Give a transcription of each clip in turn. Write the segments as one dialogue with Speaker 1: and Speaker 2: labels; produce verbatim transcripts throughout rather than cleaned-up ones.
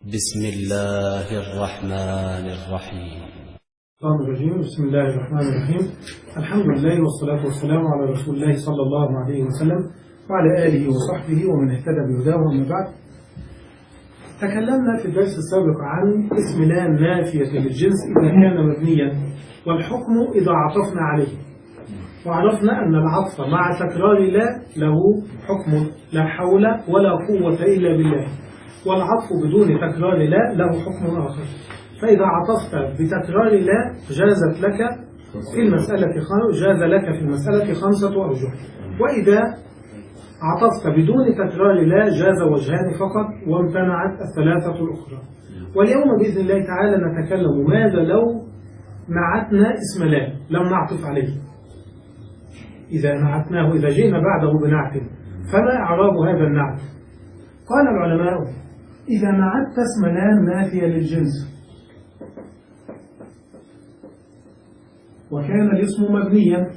Speaker 1: بسم الله الرحمن الرحيم.
Speaker 2: الشيطان الرجيم. بسم الله الرحمن الرحيم. الحمد لله والصلاة والسلام على رسول الله صلى الله عليه وسلم وعلى آله وصحبه ومن اهتدى بهداه. وما بعد، تكلمنا في الدرس السابق عن اسم لا نافية للجنس إذا كان مبنيا، والحكم إذا عطفنا عليه، وعرفنا أن العطف مع تكرار لا له حكم لا حول ولا قوة إلا بالله، والعطف بدون تكرار لا له حكم آخر. فإذا عطفت بتكرار لا جازت لك في المسألة جاز لك في المسألة خمسة أوجه، وإذا عطفت بدون تكرار لا جاز وجهان فقط وامتنعت الثلاثة الأخرى. واليوم بإذن الله تعالى نتكلم ماذا لو نعتنا اسم لا لم نعطف عليه. إذا نعتناه، إذا جئنا بعده بنعت، فما إعراب هذا النعت؟ قال العلماء: إذا نعت اسم لا نافية للجنس وكان الاسم مبنيا،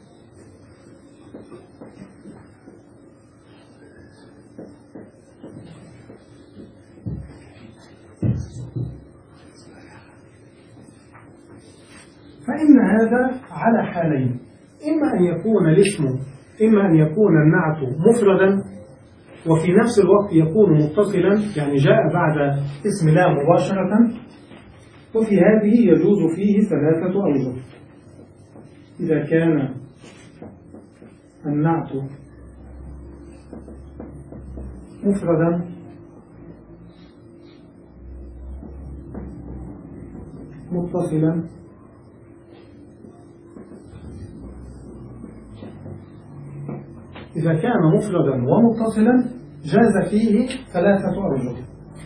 Speaker 2: فإن هذا على حالين: إما أن يكون الاسم إما أن يكون النعت مفردا وفي نفس الوقت يكون متصلا، يعني جاء بعد اسم لا مباشرة، وفي هذه يجوز فيه ثلاثة أوجه. إذا كان النعت مفردا متصلا إذا كان مفردا ومتصلا جاز فيه ثلاثة أوجه.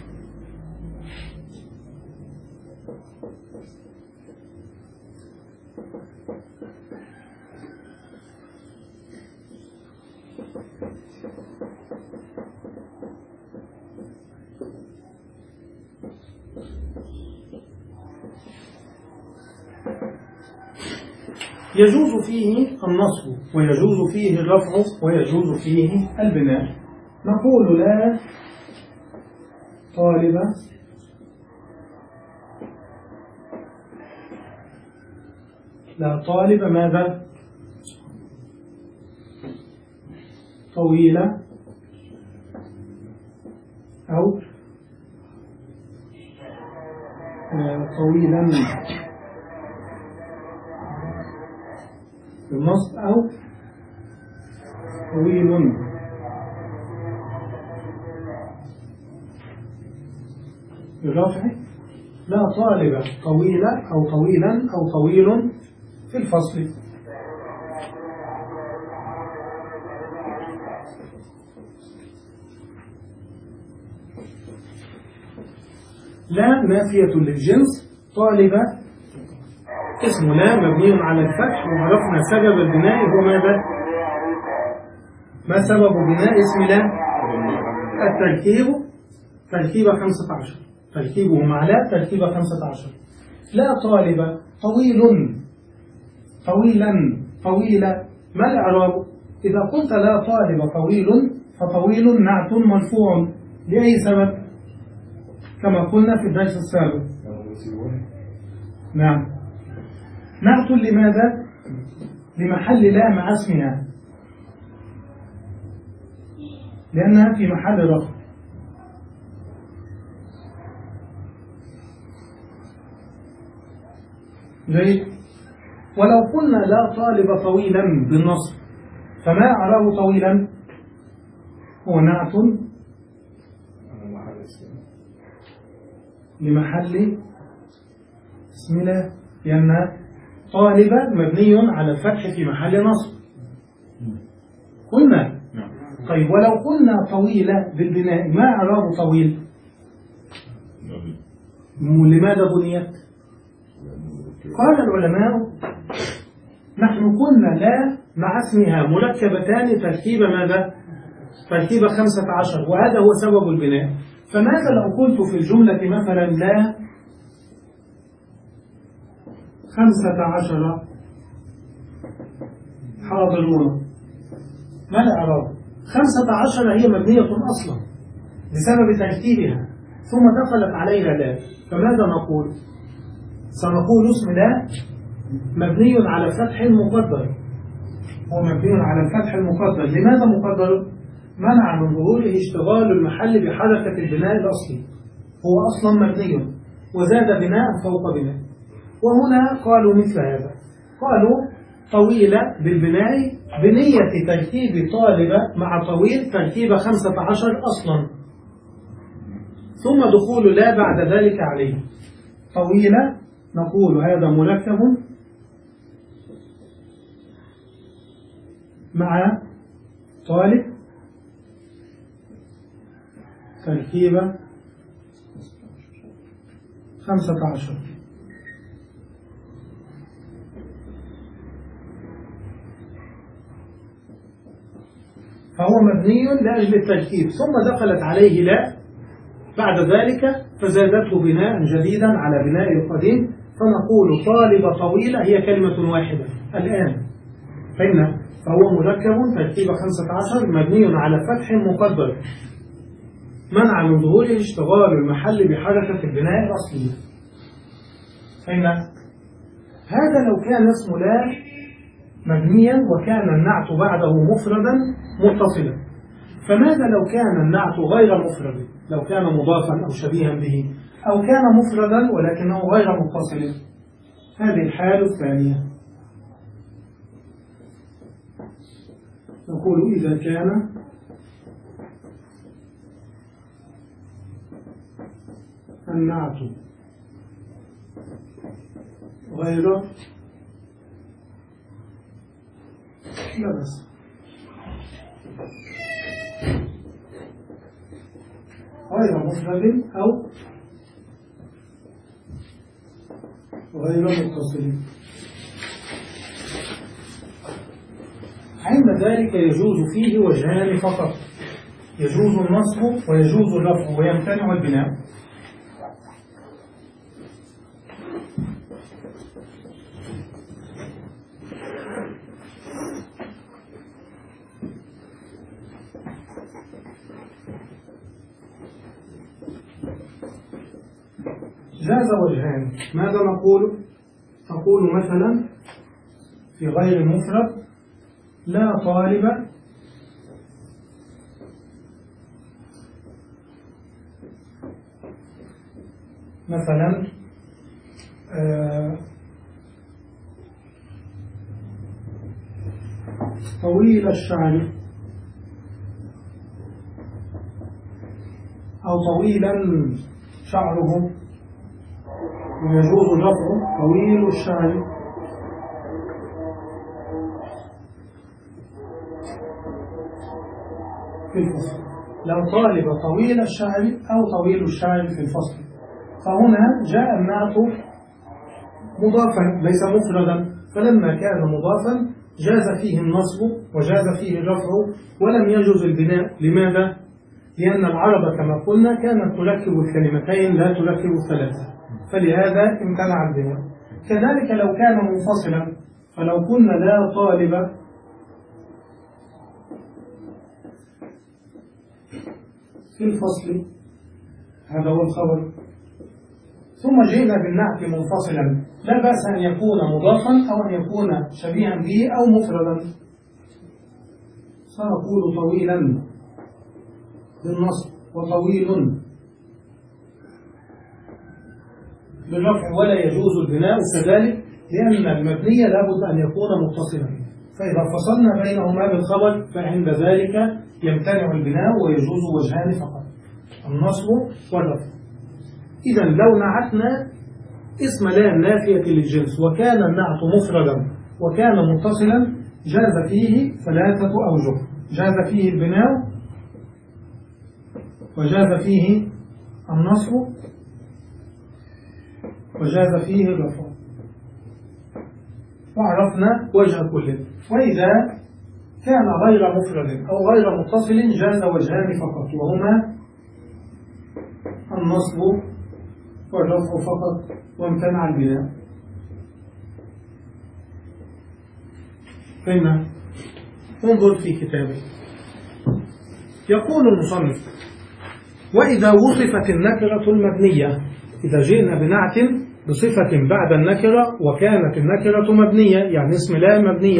Speaker 2: يجوز فيه النصب ويجوز فيه الرفع ويجوز فيه البناء. نقول لا طالب لا طالب ماذا؟ طويلة أو طويلا بالنصب أو طويل بالرفع. لا طالب طويلة أو طويلا أو طويل في الفصل. لا نافية للجنس. طالبة اسم لا مبني على الفتح، وعرفنا سبب البناء هو ماذا؟ ما سبب بناء اسم لا؟ التركيب، تركيب خمسة عشر، تركيبه مع لا تركيب خمسة عشر. لا طالب طويل طويلا طويلة، ما الإعراب؟ إذا قلت لا طالب طويل فطويل نعت مرفوع لأي سبب؟ كما قلنا في الدرس السابق. نعم، نعت لماذا؟ لمحل لا مع اسمها، لأنها في محل رفع. جيد. ولو قلنا لا طالب طويلا بالنصب، فما أعراه طويلا؟ هو نعت لمحل اسم لا، لأن طالبة مبني على الفتح في محل نصب. قلنا طيب، ولو قلنا طويلة بالبناء، ما أعراب طويل؟ لماذا بنيت؟ قال العلماء: نحن قلنا لا مع اسمها مركبتان تركيب ماذا؟ تركيب خمسة عشر، وهذا هو سبب البناء. فماذا لو قلت في الجملة مثلا لا خمسة عشر حاضرون؟ ما الإعراب؟ خمسة عشر هي مبنية أصلا بسبب ترتيبها، ثم دخلت عليها لا، فماذا نقول؟ سنقول اسم لا مبني على فتح مقدر، هو مبني على الفتح المقدر. لماذا مقدر؟ منع من ظهوره اشتغال المحل بحركة البناء الأصلي، هو أصلا مبني وزاد بناء فوق بناء. وهنا قالوا مثل هذا، قالوا طويلة بالبناء بنية تركيب طالبة مع طويل تركيب خمسة عشر أصلا، ثم دخول لا بعد ذلك عليه. طويلة نقول هذا مركب مع طالب تركيبة خمسة عشر، فهو مبني لأجل التركيب، ثم دخلت عليه لا بعد ذلك فزادته بناء جديدا على بناء القديم، فنقول طالبة طويلة هي كلمة واحدة الآن. فإن فهو مركب تركيب خمسة عشر مبني على فتح مقدر منع من ظهوره اشتغال المحل بحركة البناء الأصلية. فإن هذا لو كان اسم لا مبنيا وكان النعت بعده مفردا متصلا، فماذا لو كان النعت غير مفرد؟ لو كان مضافا أو شبيها به، أو كان مفردا ولكنه غير متصل؟ هذه الحالة الثانية، نقول إذا كان النعت غير لا بس غير مفرد أو غير متصل، عند ذلك يجوز فيه وجهان فقط، يجوز النصب ويجوز الرفع ويمتنع البناء. جاز وجهان، ماذا نقول؟ نقول مثلا في غير المفرد لا طالب مثلا آه طويل الشعر أو طويلا شعره، ويجوز الرفع طويل الشعر. في الفصل لو طالب طويل الشعر أو طويل الشعر في الفصل، فهنا جاء النعت مضافا ليس مفردا، فلما كان مضافا جاز فيه النصب وجاز فيه الرفع ولم يجوز البناء. لماذا؟ لأن العرب كما قلنا كانت تركب الكلمتين لا تركب الثلاثة، فلهذا امتنع البناء. كذلك لو كان منفصلا، فلو قلنا لا طالب في الفصل، هذا هو الخبر، ثم جئنا بالنعت منفصلا، لا بأس أن يكون مضافا أو أن يكون شبيها به أو مفردا، سنقول طويلا بالنصب وطويل بالرفع، ولا يجوز البناء كذلك لأن المبني لابد أن يكون متصلا، فإذا فصلنا بينهما بالخبر فعند ذلك يمتنع البناء ويجوز وجهان فقط، النصب والرفع. إذا لو نعتنا اسم لا نافية للجنس وكان النعت مفردا وكان متصلا جاز فيه ثلاثة أوجه، جاز فيه البناء وجاز فيه النصب وجاز فيه الرفع، وعرفنا وجه كل. وإذا كان غير مفرد أو غير متصل جاز وجهان فقط، وهما النصب والرفع فقط وامتنع البناء. فهمنا؟ انظر في كتابه، يقول المصنف وإذا وصفت النكرة المبنية، إذا جئنا بنعت بصفة بعد النكرة وكانت النكرة مبنية يعني اسم لا مبنيا،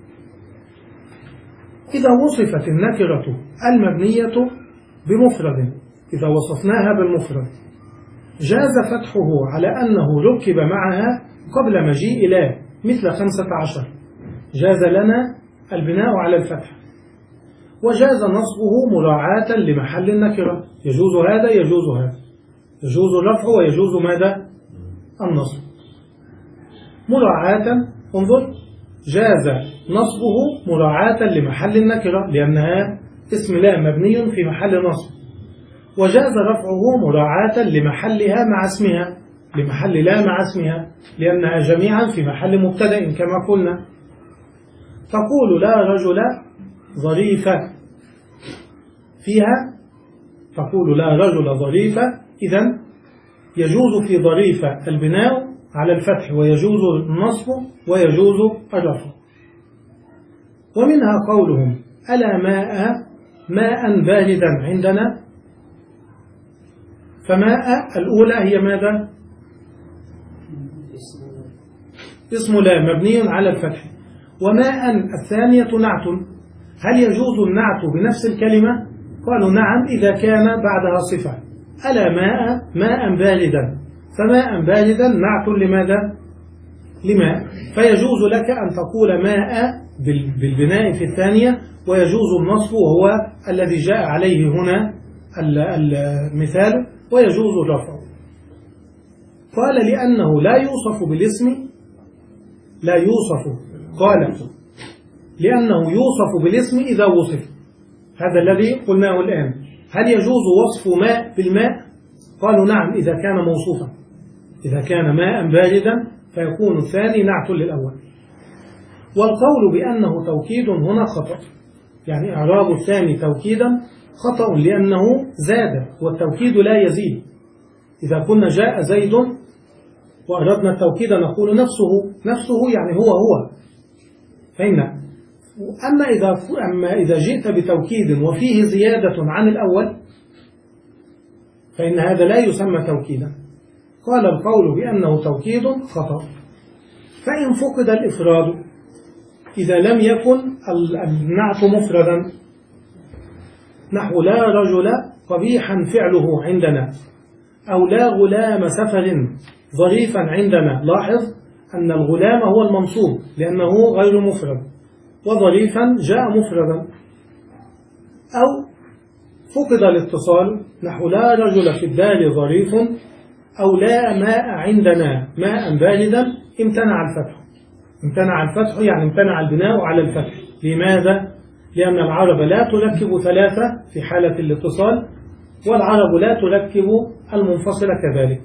Speaker 2: إذا وصفت النكرة المبنية بمفرد، إذا وصفناها بالمفرد جاز فتحه على أنه ركب معها قبل مجيء لا، مثل خمسة عشر جاز لنا البناء على الفتح، وجاز نصبه مراعاة لمحل النكرة، يجوز هذا يجوز هذا، يجوز الرفع ويجوز ماذا؟ النصب مراعاة. انظر، جاز نصبه مراعاة لمحل النكرة لأنها اسم لا مبني في محل نصب، وجاز رفعه مراعاة لمحلها مع اسمها، لمحل لا مع اسمها لأنها جميعا في محل مبتدأ كما قلنا. تقول لا رجل ظريفة فيها، تقول لا رجل ظريفة، إذن يجوز في ظريفة البناء على الفتح ويجوز النصب ويجوز الرفع. ومنها قولهم ألا ماء ماء باردا عندنا، فماء الأولى هي ماذا؟ اسم لا مبني على الفتح، وماء الثانية نعت. هل يجوز النعت بنفس الكلمة؟ قالوا نعم إذا كان بعدها صفة. ألا ماء ماء باردا، فماء باردا نعت لماذا؟ لماء، فيجوز لك أن تقول ماء بالبناء في الثانية، ويجوز النصب وهو الذي جاء عليه هنا المثال، ويجوز الرفع. قال لأنه لا يوصف بالاسم، لا يوصف، قال لأنه يوصف بالاسم إذا وصف، هذا الذي قلناه الآن. هل يجوز وصف ماء بالماء؟ قالوا نعم إذا كان موصوفا، إذا كان ماء باردا فيكون الثاني نعت للأول. والقول بأنه توكيد هنا خطأ، يعني إعراب الثاني توكيدا خطأ لأنه زاد، والتوكيد لا يزيد. إذا كنا جاء زيد وأردنا التوكيد نقول نفسه، نفسه يعني هو هو، فهمنا. أما إذا, أما إذا جئت بتوكيد وفيه زيادة عن الأول فإن هذا لا يسمى توكيدا. قال القول بأنه توكيد خطأ. فإن فقد الإفراد، إذا لم يكن النعت مفردا، نحو لا رجل قبيحا فعله عندنا، أو لا غلام سفر ظريفا عندنا. لاحظ أن الغلام هو المنصوب لأنه غير مفرد، وظريفا جاء مفردا. أو فقد الاتصال، نحو لا رجل في الدار ظريف، أو لا ماء عندنا ماء باردا، امتنع الفتح. امتنع الفتح يعني امتنع البناء على الفتح. لماذا؟ لأن العرب لا تركب ثلاثة في حالة الاتصال، والعرب لا تركب المنفصل كذلك،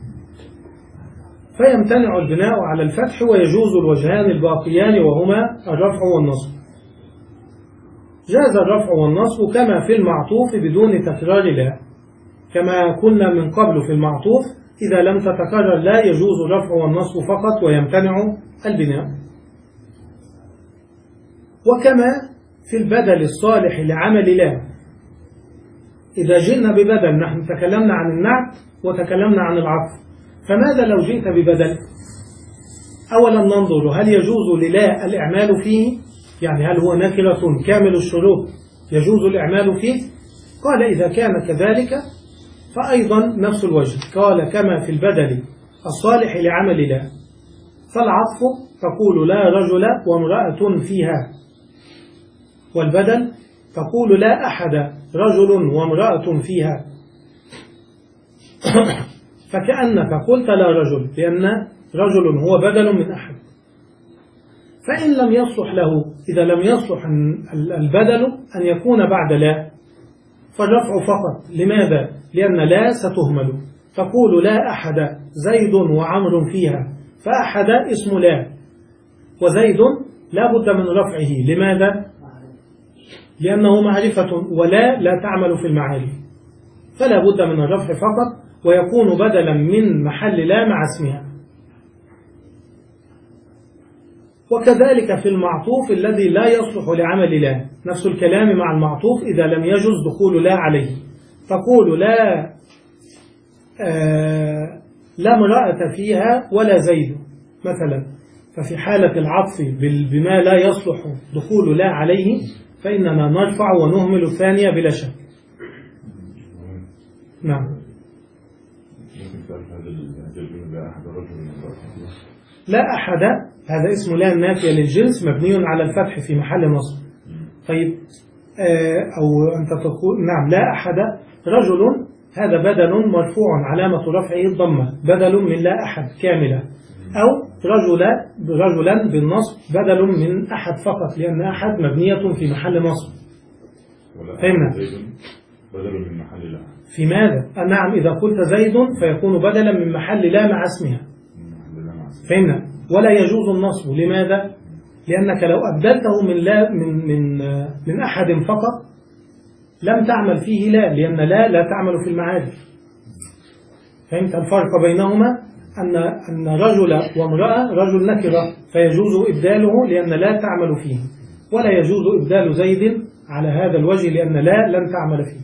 Speaker 2: فيمتنع البناء على الفتح ويجوز الوجهان الباقيان وهما الرفع والنصب. جاز الرفع والنصب كما في المعطوف بدون تكرار لا، كما كنا من قبل في المعطوف إذا لم تتكرر لا يجوز الرفع والنصب فقط ويمتنع البناء. وكما في البدل الصالح لعمل لا، إذا جئنا ببدل، نحن تكلمنا عن النعت وتكلمنا عن العطف، فماذا لو جئت ببدل؟ أولا ننظر هل يجوز للا الإعمال فيه، يعني هل هو نكرة كامل الشروط يجوز الإعمال فيه؟ قال إذا كان كذلك فأيضا نفس الوجه، قال كما في البدل الصالح لعمل لا. فالعطف تقول لا رجل وامرأة فيها، والبدل تقول لا أحد رجل وامرأة فيها. فكأنك قلت لا رجل، لأن رجل هو بدل من أحد. فإن لم يصلح له، إذا لم يصلح البدل أن يكون بعد لا، فالرفع فقط. لماذا؟ لأن لا ستهمل، تقول لا أحد زيد وعمر فيها، فأحد اسم لا، وزيد لا بد من رفعه. لماذا؟ لأنه معرفة، ولا لا تعمل في المعارف، فلا بد من الرفع فقط، ويكون بدلا من محل لا مع اسمها. وكذلك في المعطوف الذي لا يصلح لعمل لا، نفس الكلام مع المعطوف إذا لم يجوز دخول لا عليه. تقول لا آه لا امرأة فيها ولا زيد مثلا، ففي حالة العطف بما لا يصلح دخول لا عليه فإننا نرفع ونهمل الثانية بلا شك. نعم. لا أحد هذا اسم لا النافية للجنس مبني على الفتح في محل نصب. طيب آه أو أنت تقول نعم لا أحد رجل، هذا بدل مرفوع علامة رفعه الضمة، بدل من لا أحد كاملة، أو رجلا رجلا بالنصب بدل من أحد فقط، لأن أحد مبنية في محل نصب. فهمنا؟
Speaker 3: بدل من محل لا
Speaker 2: في ماذا؟ آه نعم، إذا قلت زيد فيكون بدلا من محل لا مع اسمها. فهمنا؟ ولا يجوز النصب. لماذا؟ لأنك لو أبدلته من لا من من من أحد فقط لم تعمل فيه لا، لأن لا لا تعمل في المعارف. فهمت الفرق بينهما؟ أن أن رجل وامرأة رجل نكرة فيجوز إبداله لأن لا تعمل فيه، ولا يجوز إبدال زيد على هذا الوجه لأن لا لن تعمل فيه.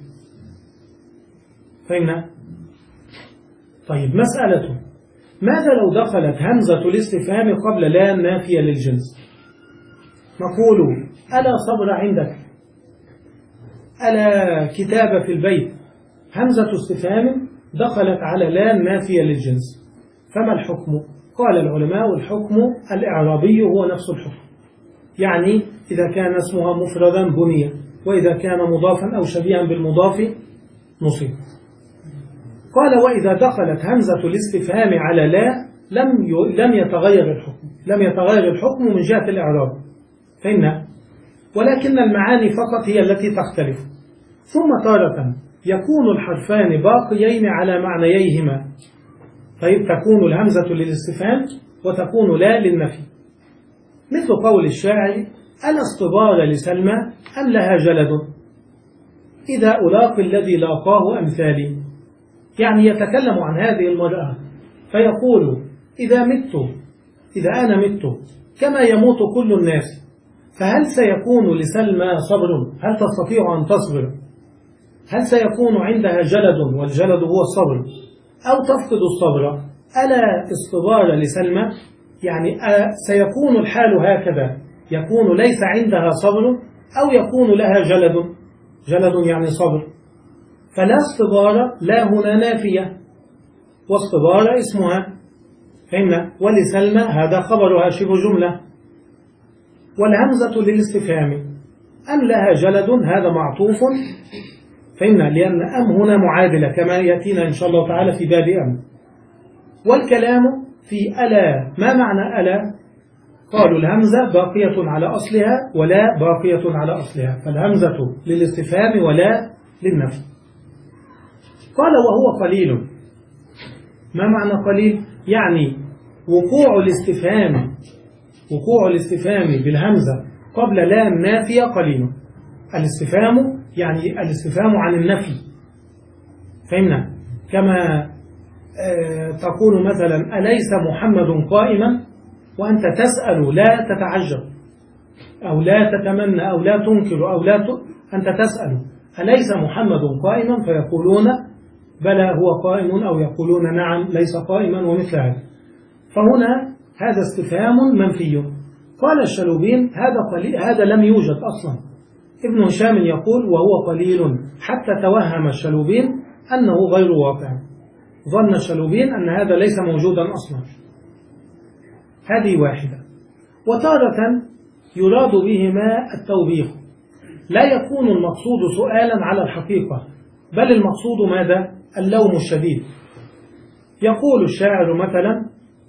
Speaker 2: فهمنا؟ طيب مسألة، ماذا لو دخلت همزة الاستفهام قبل لا النافية للجنس؟ نقول ألا صبر عندك، ألا كتاب في البيت، همزة استفهام دخلت على لا النافية للجنس، فما الحكم؟ قال العلماء الحكم الإعرابي هو نفس الحكم، يعني إذا كان اسمها مفردا بني، وإذا كان مضافا أو شبيها بالمضاف نصب. قال وإذا دخلت همزة الاستفهام على لا لم لم يتغير الحكم، لم يتغير الحكم من جهة الإعراب، فإن ولكن المعاني فقط هي التي تختلف. ثم تارة يكون الحرفان باقيين على معنييهما، طيب تكون الهمزة للاستفهام وتكون لا للنفي، مثل قول الشاعر ألا اصطبار لسلمى أم لها جلد إذا ألاقي الذي لاقاه أمثالي، يعني يتكلم عن هذه المرأة فيقول إذا مت، إذا أنا مت كما يموت كل الناس، فهل سيكون لسلمى صبر؟ هل تستطيع أن تصبر؟ هل سيكون عندها جلد، والجلد هو الصبر، أو تفقد الصبر؟ ألا اصطبار لسلمى، يعني سيكون الحال هكذا، يكون ليس عندها صبر أو يكون لها جلد، جلد يعني صبر، فلا اصطبار لا هنا نافية، واصطبار اسمها، فهمنا؟ ولسلمى هذا خبرها شبه جملة. والهمزة للاستفهام أم لها جلد هذا معطوف، فهمنا؟ لأن أم هنا معادلة كما يأتينا إن شاء الله تعالى في باب أم. والكلام في ألا، ما معنى ألا؟ قالوا الهمزة باقية على أصلها ولا باقية على أصلها، فالهمزة للاستفهام ولا للنفي. قال وهو قليل، ما معنى قليل؟ يعني وقوع الاستفهام وقوع الاستفهام بالهمزة قبل لا النافية قليل. الاستفهام يعني الاستفهام عن النفي، فهمنا؟ كما آه تقول مثلا أليس محمد قائما، وأنت تسأل لا تتعجب أو لا تتمنى أو لا تنكر أو لا ت... أنت تسأل أليس محمد قائما، فيقولون بلى هو قائم، أو يقولون نعم ليس قائما، ومثل هذا. فهنا هذا استفهام منفي. قال الشلوبين هذا قليل، هذا لم يوجد أصلا. ابن هشام يقول وهو قليل، حتى توهم الشلوبين أنه غير واقع، ظن الشلوبين أن هذا ليس موجودا أصلا. هذه واحدة. وتارة يراد بهما التوبيخ، لا يكون المقصود سؤالا على الحقيقة، بل المقصود ماذا؟ اللوم الشديد. يقول الشاعر مثلا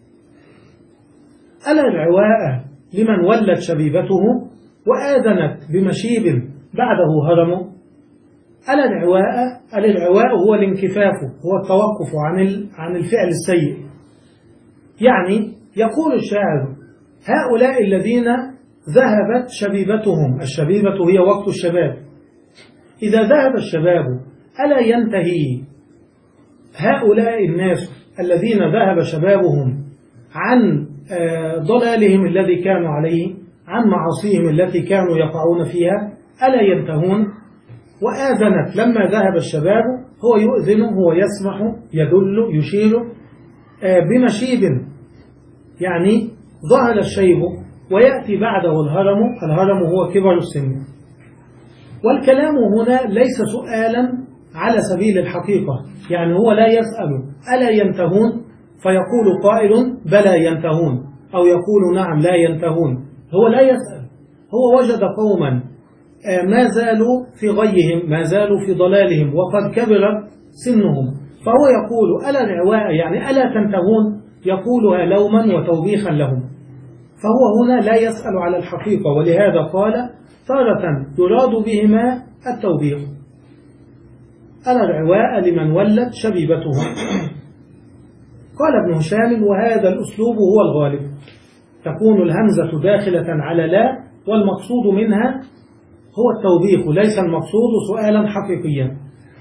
Speaker 2: ألا العواء لمن ولت شبيبته وآذنت بمشيب بعده هرم. ألا العواء، ألا العواء هو الانكفاف، هو التوقف عن عن الفعل السيء. يعني يقول الشاعر هؤلاء الذين ذهبت شبيبتهم، الشبيبة هي وقت الشباب، إذا ذهب الشباب ألا ينتهي هؤلاء الناس الذين ذهب شبابهم عن ضلالهم الذي كانوا عليه، عن معاصيهم التي كانوا يقعون فيها، ألا ينتهون؟ وآذنت لما ذهب الشباب هو يؤذن، هو يسمح، يدل، يشير بمشيب، يعني ظهر الشيب ويأتي بعده الهرم. الهرم هو كبر السن. والكلام هنا ليس سؤالا على سبيل الحقيقة، يعني هو لا يسأل ألا ينتهون فيقول قائل بلى ينتهون، أو يقول نعم لا ينتهون. هو لا يسأل، هو وجد قوما ما زالوا في غيهم، ما زالوا في ضلالهم، وقد كبر سنهم، فهو يقول ألا العواء، يعني ألا تنتهون، يقولها لوما وتوبيخا لهم. فهو هنا لا يسأل على الحقيقة، ولهذا قال تارة يراد بهما التوبيخ. ألا العواء لمن ولت شبيبته. قال ابن هشام وهذا الأسلوب هو الغالب، تكون الهمزة داخلة على لا، والمقصود منها هو التوبيخ، ليس المقصود سؤالا حقيقيا.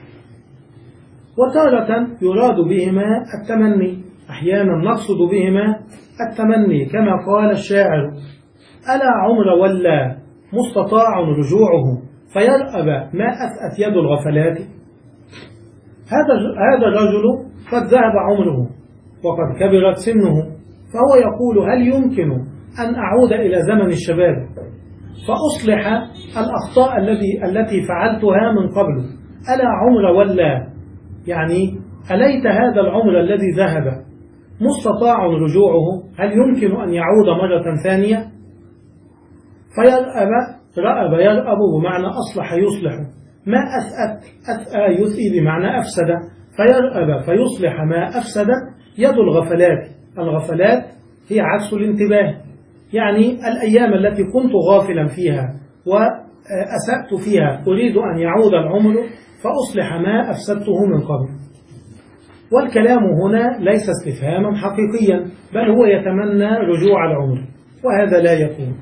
Speaker 2: وتارة يراد بهما التمني، أحيانا نقصد بهما التمني، كما قال الشاعر ألا عمر ولا مستطاع رجوعه فيرأب ما أسأت يد الغفلات. هذا هذا الرجل قد ذهب عمره وقد كبرت سنه، فهو يقول هل يمكن أن أعود إلى زمن الشباب فأصلح الأخطاء التي التي فعلتها من قبل؟ ألا عمر ولا، يعني أليت هذا العمر الذي ذهب مستطاع رجوعه، هل يمكن أن يعود مرة ثانية؟ فيرأب، رأب يرأب بمعنى أصلح يصلح، ما أسأت، أسأى يسئي بمعنى أفسد، فيرأب فيصلح ما أفسدت يد الغفلات. الغفلات هي عكس الانتباه، يعني الأيام التي كنت غافلا فيها وأسأت فيها أريد أن يعود العمر فأصلح ما أفسدته من قبل. والكلام هنا ليس استفهاما حقيقيا، بل هو يتمنى رجوع العمر، وهذا لا يكون.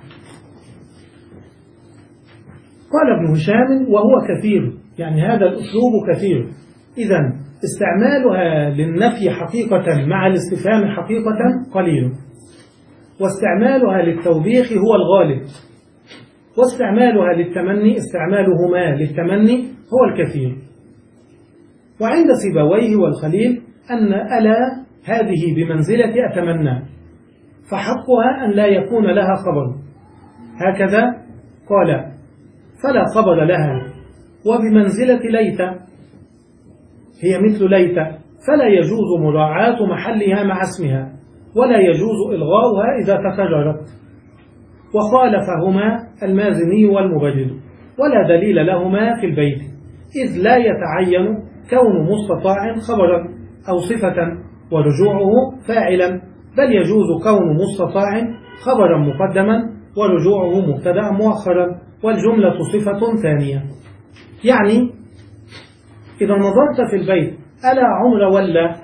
Speaker 2: قال ابن هشام وهو كثير، يعني هذا الأسلوب كثير، إذن استعمالها للنفي حقيقة مع الاستفهام حقيقة قليل، واستعمالها للتوبيخ هو الغالب، واستعمالها للتمني، استعمالهما للتمني هو الكثير. وعند سيبويه والخليل أن ألا هذه بمنزلة أتمنى، فحقها أن لا يكون لها خبر، هكذا قال فلا خبر لها. وبمنزلة ليت، هي مثل ليت، فلا يجوز مراعاة محلها مع اسمها، ولا يجوز إلغاؤها إذا تكررت. وخالفهما المازني والمبرد، ولا دليل لهما في البيت، إذ لا يتعين كون مستطاع خبرا أو صفة ورجوعه فاعلا، بل يجوز كون مستطاع خبرا مقدما ورجوعه مبتدأ مؤخرا، والجملة صفة ثانية. يعني إذا نظرت في البيت ألا عمر ولا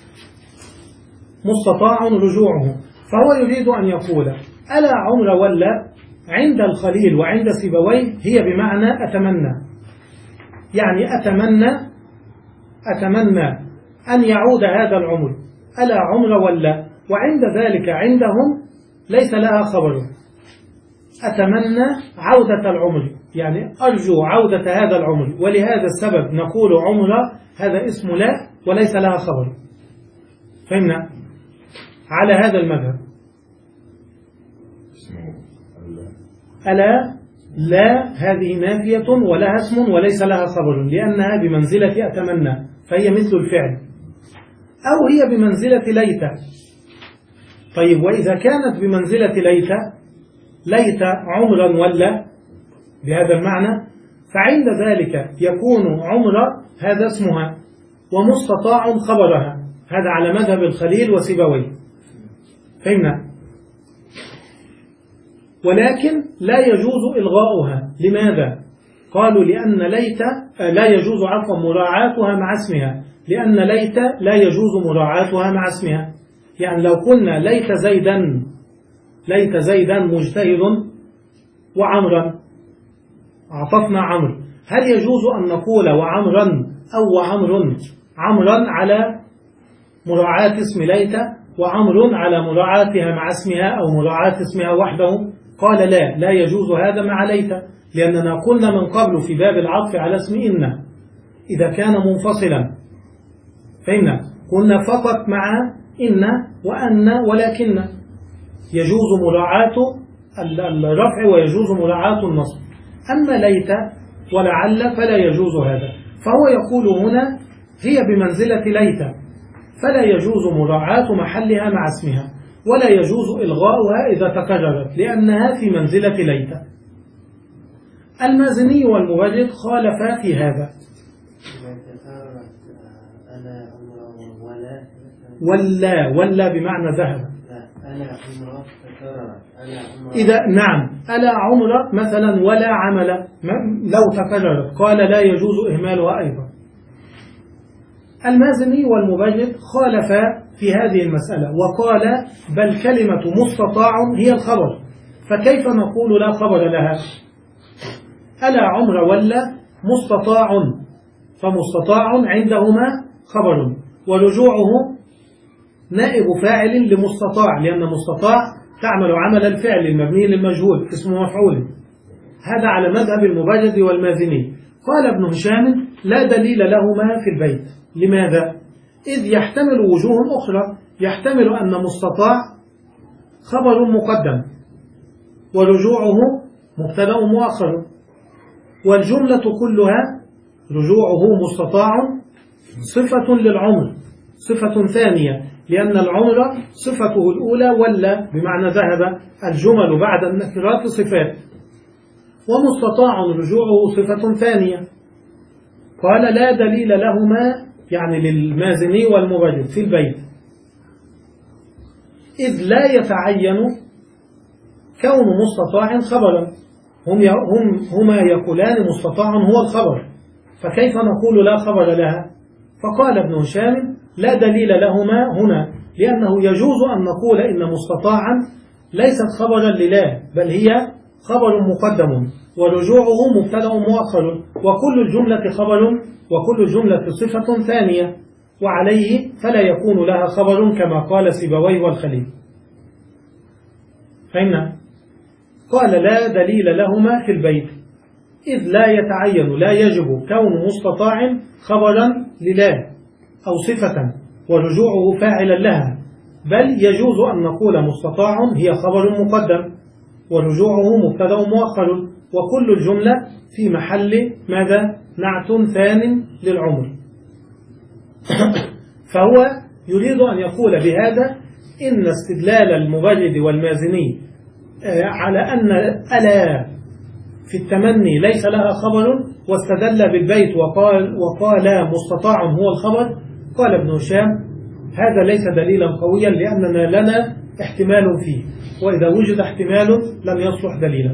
Speaker 2: مستطاع رجوعه، فهو يريد أن يقول ألا عمر ولا عند الخليل وعند سيبويه هي بمعنى أتمنى، يعني أتمنى أتمنى أن يعود هذا العمر، ألا عمر ولا، وعند ذلك عندهم ليس لها خبر. أتمنى عودة العمر، يعني أرجو عودة هذا العمر، ولهذا السبب نقول عمر هذا اسم لا وليس لها خبر. فهمنا؟ على هذا المذهب ألا لا هذه نافية ولها اسم وليس لها خبر، لأنها بمنزلة أتمنى، فهي مثل الفعل، أو هي بمنزلة ليت. طيب وإذا كانت بمنزلة ليت، ليت عمرا ولا بهذا المعنى، فعند ذلك يكون عمر هذا اسمها ومستطاع خبرها، هذا على مذهب الخليل وسيبويه. فهمنا؟ ولكن لا يجوز إلغاؤها. لماذا؟ قالوا لأن ليت لا يجوز عفوا مراعاتها مع اسمها، لأن ليت لا يجوز مراعاتها مع اسمها. يعني لو قلنا ليت زيدا ليت زيدا مجتهد وعمرا، عطفنا عمرو، هل يجوز أن نقول وعمرا أو وعمر عمرا على مراعاة اسم ليت وعمر على مراعاتها مع اسمها أو مراعاة اسمها وحده؟ قال لا، لا يجوز هذا مع ليت، لأننا قلنا من قبل في باب العطف على اسم إن إذا كان منفصلا. فهمنا؟ كنا فقط مع إن وأن ولكن، يجوز مراعاة الرفع ويجوز مراعاة النصب. أما ليت ولعل فلا يجوز هذا. فهو يقول هنا هي بمنزلة ليت، فلا يجوز مراعاة محلها مع اسمها، ولا يجوز إلغاؤها إذا تكررت لأنها في منزلة ليت. المازني والمبرد خالفا في هذا. ولا ولا بمعنى ذهب. إذا نعم ألا عمرك مثلا ولا عمل لو تكررت قال لا يجوز إهمالها أيضا. المازني والمبرد خالفا في هذه المسألة وقال بل كلمة مستطاع هي الخبر، فكيف نقول لا خبر لها؟ ألا عمر ولا مستطاع، فمستطاع عندهما خبر، ورجوعه نائب فاعل لمستطاع، لأن مستطاع تعمل عمل الفعل المبني للمجهول اسم مفعول. هذا على مذهب المبرد والمازني. قال ابن هشام لا دليل لهما في البيت. لماذا؟ إذ يحتمل وجوه أخرى، يحتمل أن مستطاع خبر مقدم ورجوعه مبتدأ مؤخر، والجملة كلها رجوعه مستطاع صفة للعمر، صفة ثانية، لأن العمر صفته الأولى ولا بمعنى ذهب، الجمل بعد النكرات صفات، ومستطاع رجوعه صفة ثانية. قال لا دليل لهما يعني للمازني والمبرد في البيت، إذ لا يتعين كون مستطاع خبرا، هم هم هما يقولان مستطاع هو الخبر، فكيف نقول لا خبر لها؟ فقال ابن هشام لا دليل لهما هنا، لأنه يجوز أن نقول إن مستطاعا ليست خبرا لله، بل هي خبر مقدم ورجوعه مبتدأ مؤخر، وكل الجملة خبر وكل الجملة صفة ثانية، وعليه فلا يكون لها خبر كما قال سيبويه والخليل. فهمنا؟ قال لا دليل لهما في البيت، إذ لا يتعين لا يجب كون مستطاع خبرا لله أو صفة ورجوعه فاعلا لها، بل يجوز أن نقول مستطاع هي خبر مقدم ورجوعه مبتدأ مؤخر، وكل الجملة في محل ماذا؟ نعت ثان للعمر. فهو يريد أن يقول بهذا إن استدلال المبرد والمازني على أن ألا في التمني ليس لها خبر واستدل بالبيت وقال, وقال مستطاع هو الخبر، قال ابن هشام هذا ليس دليلا قويا لأننا لنا احتمال فيه، وإذا وجد احتمال لم يصلح دليلا.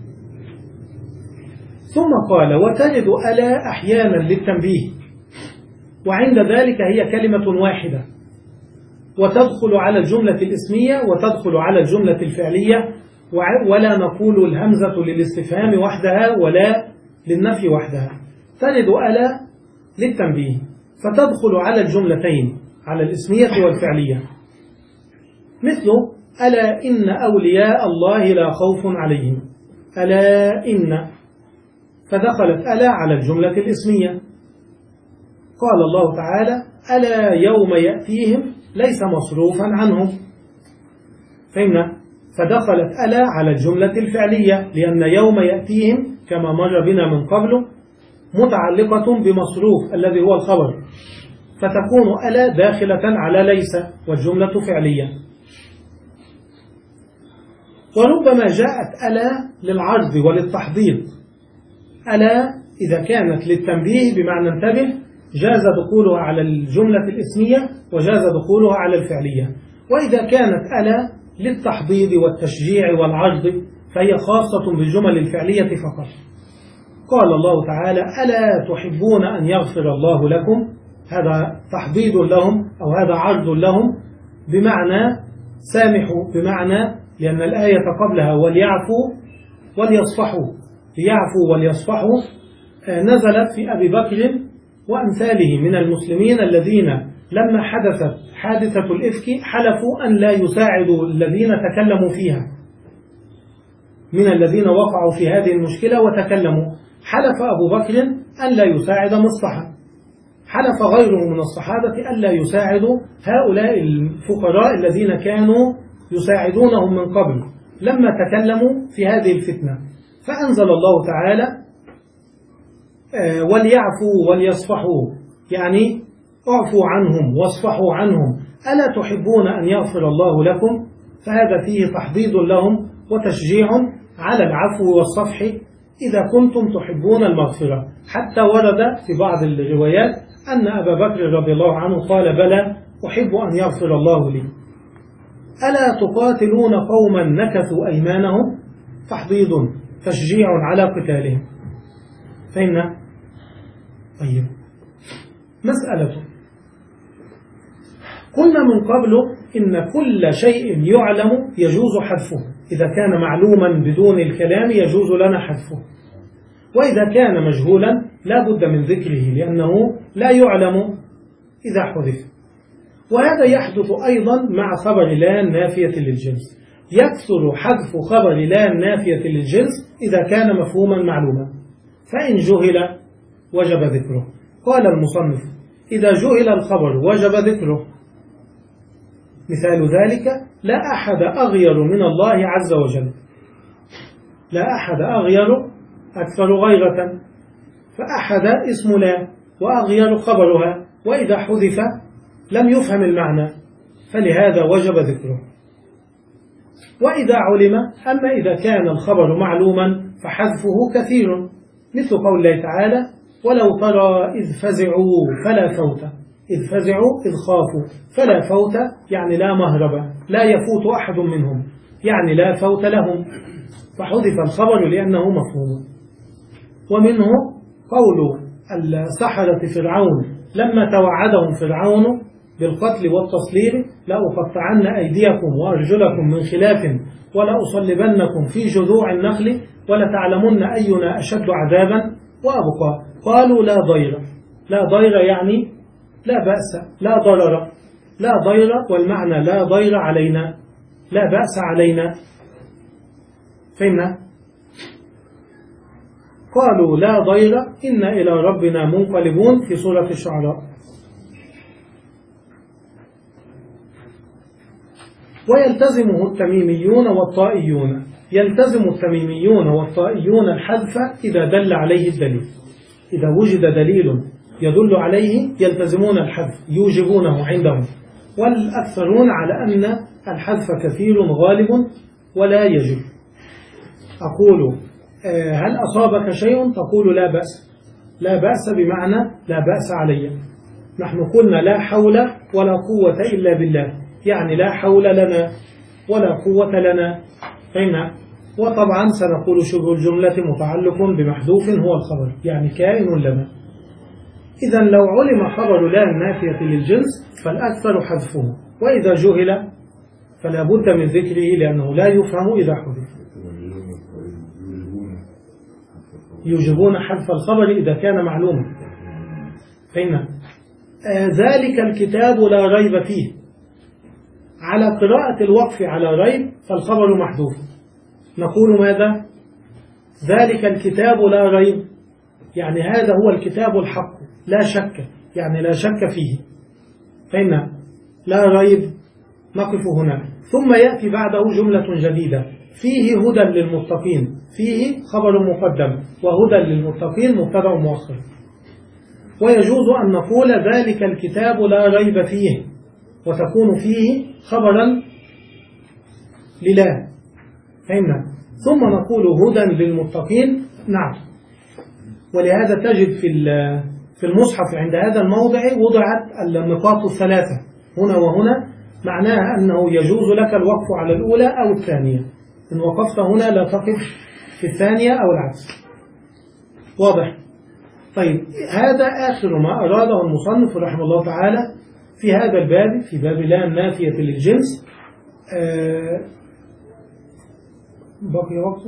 Speaker 2: ثم قال وتجد ألا أحيانا للتنبيه، وعند ذلك هي كلمة واحدة وتدخل على الجملة الاسمية وتدخل على الجملة الفعلية، ولا نقول الهمزة للاستفهام وحدها ولا للنفي وحدها. تجد ألا للتنبيه فتدخل على الجملتين، على الاسمية والفعلية، مثل ألا إن أولياء الله لا خوف عليهم، ألا إن، فدخلت ألا على الجملة الاسمية. قال الله تعالى ألا يوم يأتيهم ليس مصروفا عنهم، فهمنا؟ فدخلت ألا على الجملة الفعلية، لأن يوم يأتيهم كما مر بنا من قبل متعلقة بمصروف الذي هو الخبر، فتكون ألا داخلة على ليس والجملة فعلية. وربما جاءت ألا للعرض وللتحضيض. ألا إذا كانت للتنبيه بمعنى انتبه جاز دخولها على الجملة الاسمية وجاز دخولها على الفعلية، وإذا كانت ألا للتحضيض والتشجيع والعرض فهي خاصة بالجمل الفعلية فقط. قال الله تعالى ألا تحبون أن يغفر الله لكم، هذا تحضيض لهم أو هذا عرض لهم بمعنى سامحوا، بمعنى لأن الآية قبلها وليعفوا وليصفحوا، ليعفوا وليصفحوا نزلت في أبي بكر وأمثاله من المسلمين الذين لما حدثت حادثة الإفك حلفوا أن لا يساعدوا الذين تكلموا فيها، من الذين وقعوا في هذه المشكلة وتكلموا، حلف أبو بكر أن لا يساعد مصطحا، حلف غيره من الصحابة ألا يساعدوا هؤلاء الفقراء الذين كانوا يساعدونهم من قبل لما تكلموا في هذه الفتنة، فأنزل الله تعالى وليعفوا وليصفحوا، يعني اعفوا عنهم واصفحوا عنهم، ألا تحبون أن يغفر الله لكم؟ فهذا فيه تحضيض لهم وتشجيع على العفو والصفح إذا كنتم تحبون المغفرة. حتى ورد في بعض الروايات أن أبا بكر رضي الله عنه قال بلى أحب أن يغفر الله لي. ألا تقاتلون قوما نكثوا أيمانهم؟ تحضيض تشجيع على قتالهم. فهمنا؟ طيب، مسألة قلنا من قبل إن كل شيء يعلم يجوز حذفه، إذا كان معلوما بدون الكلام يجوز لنا حذفه، وإذا كان مجهولا لا بد من ذكره لأنه لا يعلم إذا حذف. وهذا يحدث أيضا مع خبر لا نافية للجنس، يكثر حذف خبر لا نافية للجنس إذا كان مفهوما معلوما، فإن جهل وجب ذكره. قال المصنف إذا جهل الخبر وجب ذكره. مثال ذلك لا أحد أغير من الله عز وجل، لا أحد أغير أكثر غيرة، فأحد اسم لا وأغير خبرها، وإذا حذف لم يفهم المعنى فلهذا وجب ذكره. وإذا علم، أما إذا كان الخبر معلوما فحذفه كثير، مثل قول الله تعالى ولو ترى إذ فزعوا فلا فوت، إذ فزعوا إذ خافوا، فلا فوت يعني لا مهرب، لا يفوت أحد منهم، يعني لا فوت لهم، فحذف الخبر لأنه مفهوم. ومنه قول السحرة فرعون لما توعدهم فرعون بالقتل والتصليب لأقطعن أيديكم وأرجلكم من خلاف ولأصلبنكم في جذوع النخل ولتعلمن أينا أشد عذابا وأبقى. قالوا لا ضير، لا ضير يعني لا بأس، لا ضرر، لا ضير، والمعنى لا ضير علينا، لا بأس علينا. فهمنا؟ قالوا لا ضير إن إلى ربنا منقلبون في سورة الشعراء. ويلتزمه التميميون والطائيون، يلتزم التميميون والطائيون الحذف إذا دل عليه الدليل، إذا وجد دليل يدل عليه يلتزمون الحذف يوجبونه عندهم، والأكثرون على أن الحذف كثير غالب ولا يجب. أقول هل أصابك شيء؟ تقول لا بأس، لا بأس بمعنى لا بأس علي. نحن قلنا لا حول ولا قوة إلا بالله، يعني لا حول لنا ولا قوة لنا. فهمنا؟ وطبعا سنقول شبه الجملة متعلق بمحذوف هو الخبر، يعني كائن لنا. إذا لو علم خبر لا النافية للجنس فالأكثر حذفه، وإذا جهل فلا بد من ذكره لأنه لا يفهم إذا حذف. يوجبون حذف الخبر إذا كان معلوما. فهمنا؟ آه ذلك الكتاب لا ريب فيه، على قراءة الوقف على ريب فالخبر محذوف. نقول ماذا؟ ذلك الكتاب لا ريب، يعني هذا هو الكتاب الحق لا شك، يعني لا شك فيه. فهمنا؟ لا ريب نقف هنا، ثم يأتي بعده جملة جديدة فيه هدى للمتقين، فيه خبر مقدم وهدى للمتقين مبتدأ مؤخر. ويجوز أن نقول ذلك الكتاب لا ريب فيه وتكون فيه خبرا لله. فهمنا؟ ثم نقول هدى للمتقين. نعم. ولهذا تجد في في المصحف عند هذا الموضع وضعت النقاط الثلاثة هنا وهنا، معناها أنه يجوز لك الوقف على الأولى أو الثانية. إن وقفت هنا لا تقف في الثانية أو العكس. واضح؟ طيب، هذا آخر ما أراده المصنف رحمه الله تعالى في هذا الباب، في باب لا النافية للجنس. آه بقي وقته؟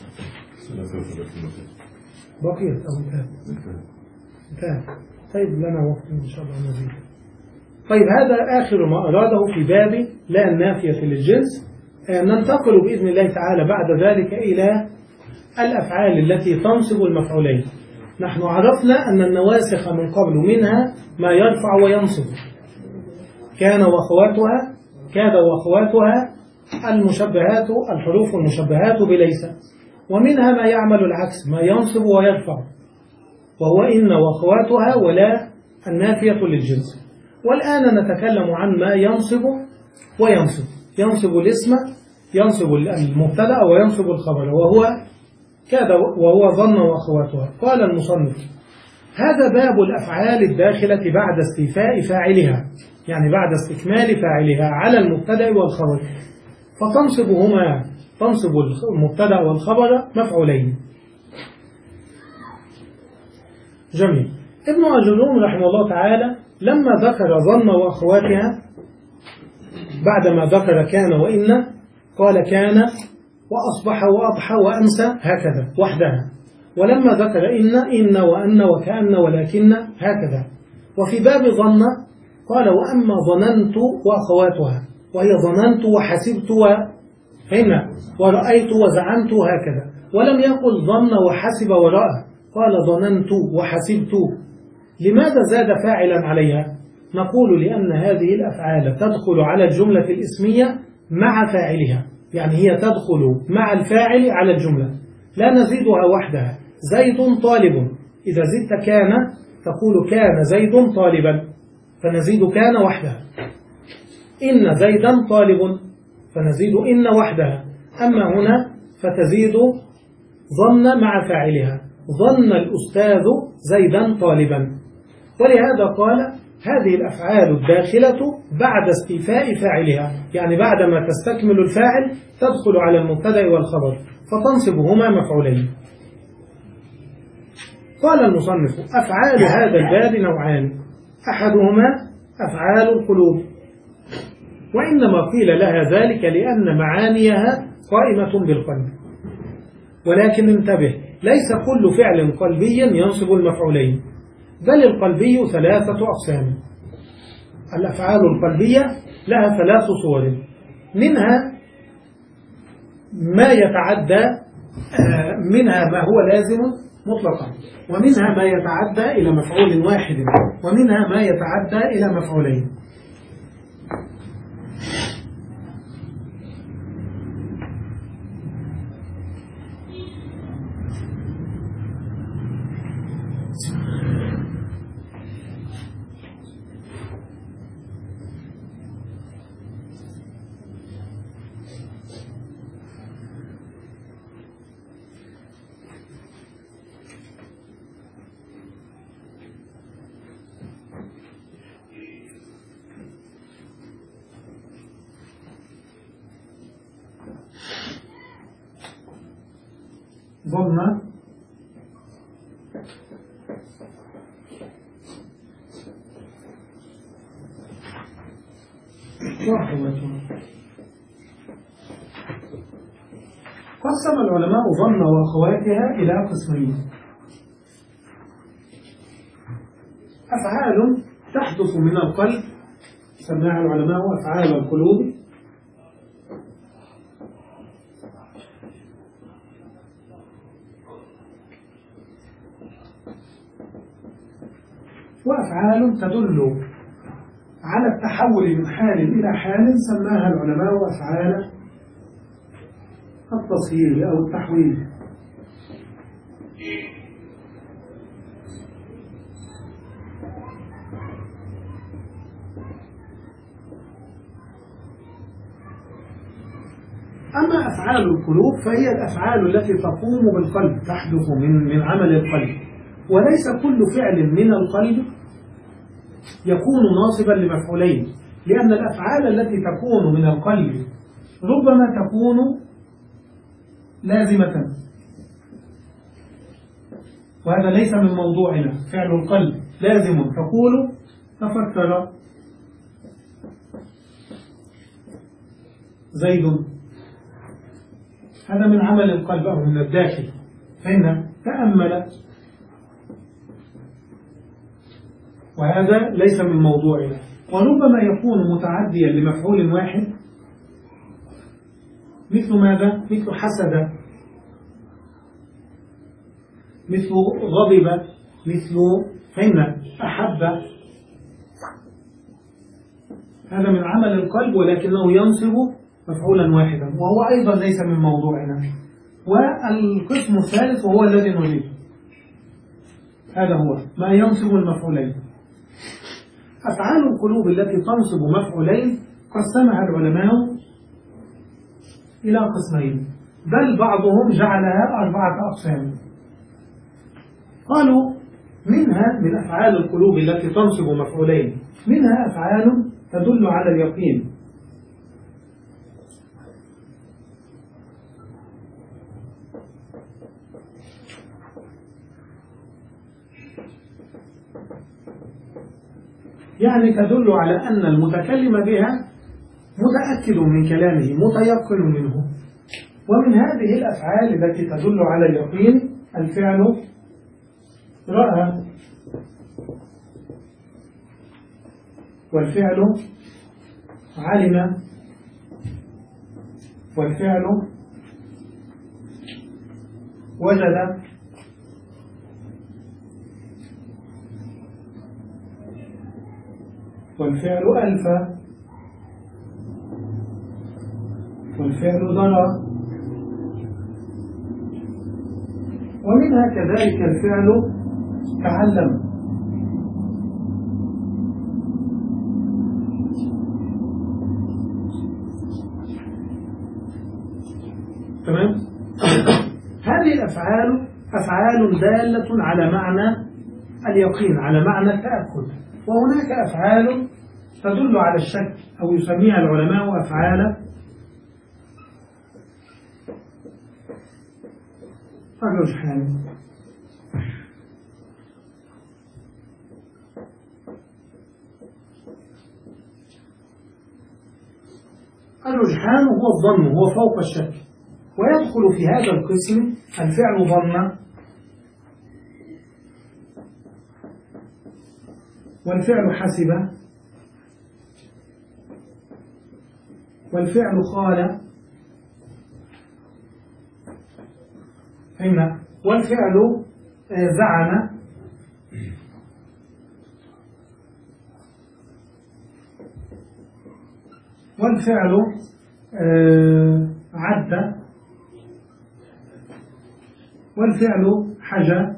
Speaker 2: بقيت أو انتهت؟ انتهت. طيب لنا وقت إن شاء الله نزيد. طيب، هذا آخر ما أراده في باب لا النافية للجنس. آه ننتقل بإذن الله تعالى بعد ذلك إلى الأفعال التي تنصب المفعولين. نحن عرفنا أن النواسخ من قبل منها ما يرفع وينصب، كان وأخواتها، كاد وأخواتها، المشبهات الحروف المشبهات بليس، ومنها ما يعمل العكس ما ينصب ويرفع، وهو إن وأخواتها ولا النافية للجنس. والآن نتكلم عن ما ينصب وينصب، ينصب الاسم، ينصب المبتدأ وينصب الخبر، وهو كاد وهو ظن وأخواتها. قال المصنف: هذا باب الأفعال الداخلة بعد استيفاء فاعلها، يعني بعد استكمال فاعلها على المبتدأ والخبر، فتنصبهما، تنصب المبتدأ والخبر مفعولين. جميل. ابن أجروم رحمه الله تعالى لما ذكر ظن وأخواتها بعدما ذكر كان وإن، قال كان وأصبح وأضحى وأمسى هكذا وحدها، ولما ذكر إن إن وأن وكأن ولكن هكذا. وفي باب ظن قال: وأما ظننت وأخواتها، وهي ظننت وحسبت وهنا ورأيت وزعمت هكذا. ولم يقل ظن وحسب ورأى، قال ظننت وحسبت. لماذا زاد فاعلا عليها؟ نقول: لأن هذه الأفعال تدخل على الجملة الإسمية مع فاعلها، يعني هي تدخل مع الفاعل على الجملة، لا نزيدها وحدها. زيد طالب، إذا زدت كان تقول كان زيد طالبا، فنزيد كان وحدها. إن زيدا طالب، فنزيد إن وحدها. أما هنا فتزيد ظن مع فاعلها، ظن الأستاذ زيدا طالبا. ولهذا قال: هذه الأفعال الداخلة بعد استيفاء فاعلها، يعني بعدما تستكمل الفاعل تدخل على المبتدأ والخبر، فتنصبهما مفعولين. قال المصنف: أفعال هذا الباب نوعان، أحدهما أفعال القلوب، وإنما قيل لها ذلك لأن معانيها قائمة بالقلب. ولكن انتبه، ليس كل فعل قلبي ينصب المفعولين، بل القلبي ثلاثة أقسام. الأفعال القلبية لها ثلاث صور، منها ما يتعدى منها ما هو لازم مطلقا، ومنها ما يتعدى إلى مفعول واحد، ومنها ما يتعدى إلى مفعولين. ظن قسم العلماء ظن وأخواتها إلى قسمين: أفعال تحدث من القلب سماها العلماء أفعال القلوب، وأفعال تدل على التحول من حال إلى حال سماها العلماء أفعال التصهير أو التحويل. أما أفعال القلوب فهي الأفعال التي تقوم بالقلب، تحدث من من عمل القلب، وليس كل فعل من القلب يكون ناصبا لمفعولين، لأن الأفعال التي تكون من القلب ربما تكون لازمة، وهذا ليس من موضوعنا. فعل القلب لازم، تقول تفكر زيد، هذا من عمل القلب أو من الداخل. فإن تأمل، وهذا ليس من موضوعنا. وربما يكون متعديا لمفعول واحد، مثل ماذا؟ مثل حسد، مثل غضب، مثل فهمنا أحب، هذا من عمل القلب ولكنه ينصب مفعولا واحدا، وهو أيضا ليس من موضوعنا. والقسم الثالث وهو الذي نريده، هذا هو ما ينصب المفعولين. أفعال القلوب التي تنصب مفعولين قسمها العلماء إلى قسمين، بل بعضهم جعلها أربعة أقسام. قالوا منها من أفعال القلوب التي تنصب مفعولين، منها أفعال تدل على اليقين، يعني تدل على أن المتكلم بها متأكد من كلامه متيقن منه. ومن هذه الأفعال التي تدل على اليقين الفعل رأى، والفعل علم، والفعل وجد، والفعل ألف، والفعل ضرى، ومنها كذلك الفعل تعلم. تمام؟ هذه الأفعال أفعال دالة على معنى اليقين، على معنى التأكد. وهناك أفعال تدل على الشك، أو يسميها العلماء أفعال الرجحان. الرجحان هو الظن، هو فوق الشك، ويدخل في هذا القسم الفعل ظن، والفعل حسب، والفعل خال، فهمنا، والفعل زعم، والفعل عد، والفعل حجى،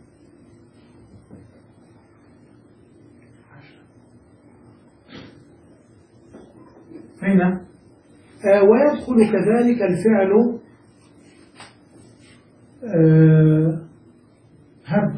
Speaker 2: هنا. ويدخل كذلك الفعل هب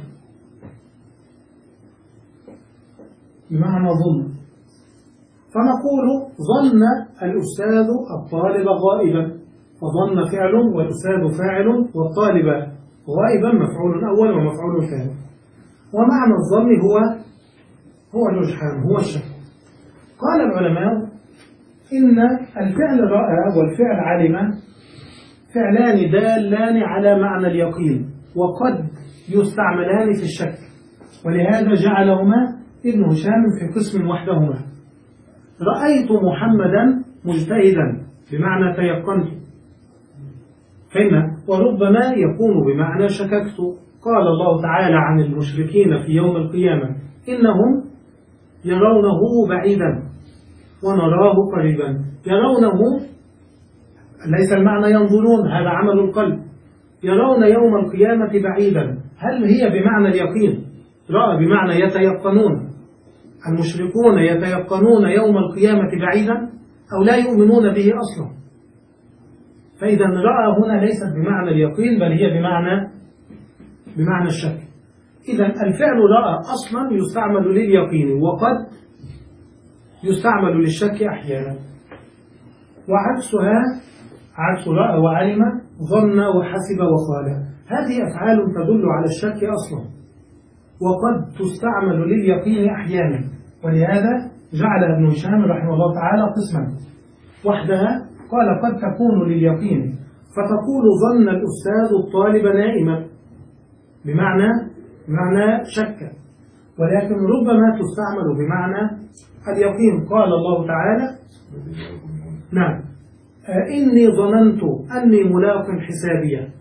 Speaker 2: بمعنى ظن، فنقول ظن الأستاذ الطالب غائبا، فظن فعل والأستاذ فاعل والطالب غائبا مفعول أول ومفعول ثاني. ومعنى الظن هو هو الرجحان، هو الشك. قال العلماء إن الفعل رأى والفعل علم فعلان دالان على معنى اليقين، وقد يستعملان في الشك، ولهذا جعلهما ابن هشام في قسم وحدهما. رأيت محمدا مجتهدا بمعنى تيقنت، فهمنا. وربما يكون بمعنى شككت. قال الله تعالى عن المشركين في يوم القيامة إنهم يرونه بعيدا ونراه قريبا. يرونه ليس المعنى ينظرون، هذا عمل القلب. يرون يوم القيامة بعيدا، هل هي بمعنى اليقين؟ رأى بمعنى يتيقنون. المشركون يتيقنون يوم القيامة بعيدا أو لا يؤمنون به أصلا. فإذا رأى هنا ليست بمعنى اليقين، بل هي بمعنى بمعنى الشك. إذا الفعل رأى أصلا يستعمل لليقين، وقد يستعمل للشك أحيانا. وعكسها عكس رأى وعلم ظن وحسب وقال. هذه أفعال تدل على الشك أصلا، وقد تستعمل لليقين أحيانا. ولهذا جعل ابن هشام رحمه الله تعالى قسما وحدها. قال قد تكون لليقين، فتقول ظن الأستاذ الطالب نائما بمعنى بمعنى شك، ولكن ربما تستعمل بمعنى اليقين. قال الله تعالى نعم إني ظننت أني ملاق حسابيا،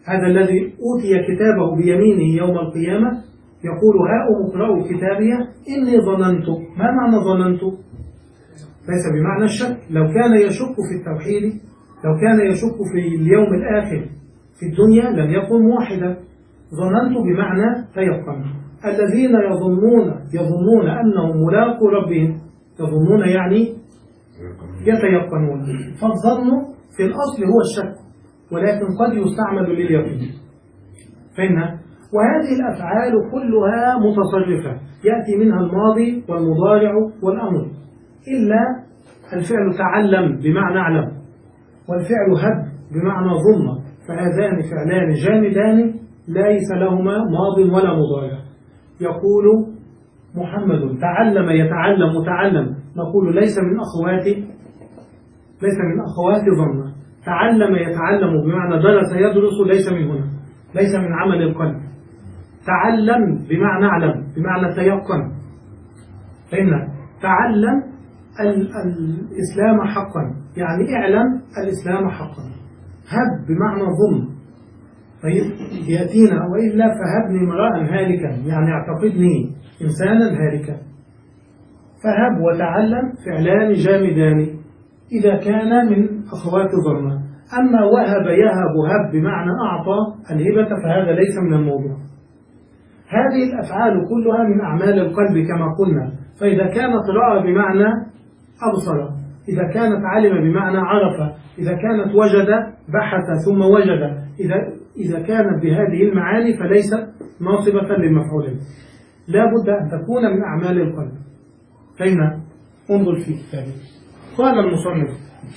Speaker 2: هذا الذي أوتي كتابه بيمينه يوم القيامة يقول هاؤم اقرأوا كتابي إني ظننت. ما معنى ظننت؟ ليس بمعنى الشك. لو كان يشك في التوحيد، لو كان يشك في اليوم الآخر في الدنيا لم يكن موحدا. ظننت بمعنى تيقن. الذين يظنون يظنون أنهم ملاقوا ربهم، يظنون يعني يتيقنون. فالظن في الأصل هو الشك، ولكن قد يستعمل لليقين. فإن وهذه الأفعال كلها متصرفة، يأتي منها الماضي والمضارع والأمر، إلا الفعل تعلم بمعنى اعلم، والفعل هب بمعنى ظن، فهذان فعلان جامدان ليس لهما ماض ولا مضارع. يقول محمد تعلم يتعلم متعلم، نقول ليس من أخوات ليس من أخوات ظن. تعلم يتعلم بمعنى درس يدرس، ليس من هنا، ليس من عمل القلب. تعلم بمعنى اعلم بمعنى تيقن. فإن تعلم الإسلام حقا، يعني اعلم الإسلام حقا. هب بمعنى ظن. طيب يأتينا وإلا فهبني امرأ هالكا، يعني اعتقدني إنسانا هالكا. فهب وتعلم فعلان جامدان إذا كان من أخوات ظن. أما وهب يهب هب بمعنى أعطى الهبة فهذا ليس من الموضوع. هذه الأفعال كلها من أعمال القلب كما قلنا. فإذا كانت رأى بمعنى أبصر، إذا كانت علم بمعنى عرف، إذا كانت وجد بحث ثم وجد، إذا إذا كانت بهذه المعاني فليست ناصبة للمفعولين، لا بد أن تكون من أعمال القلب. فإن انظر في كتابه قال المصنف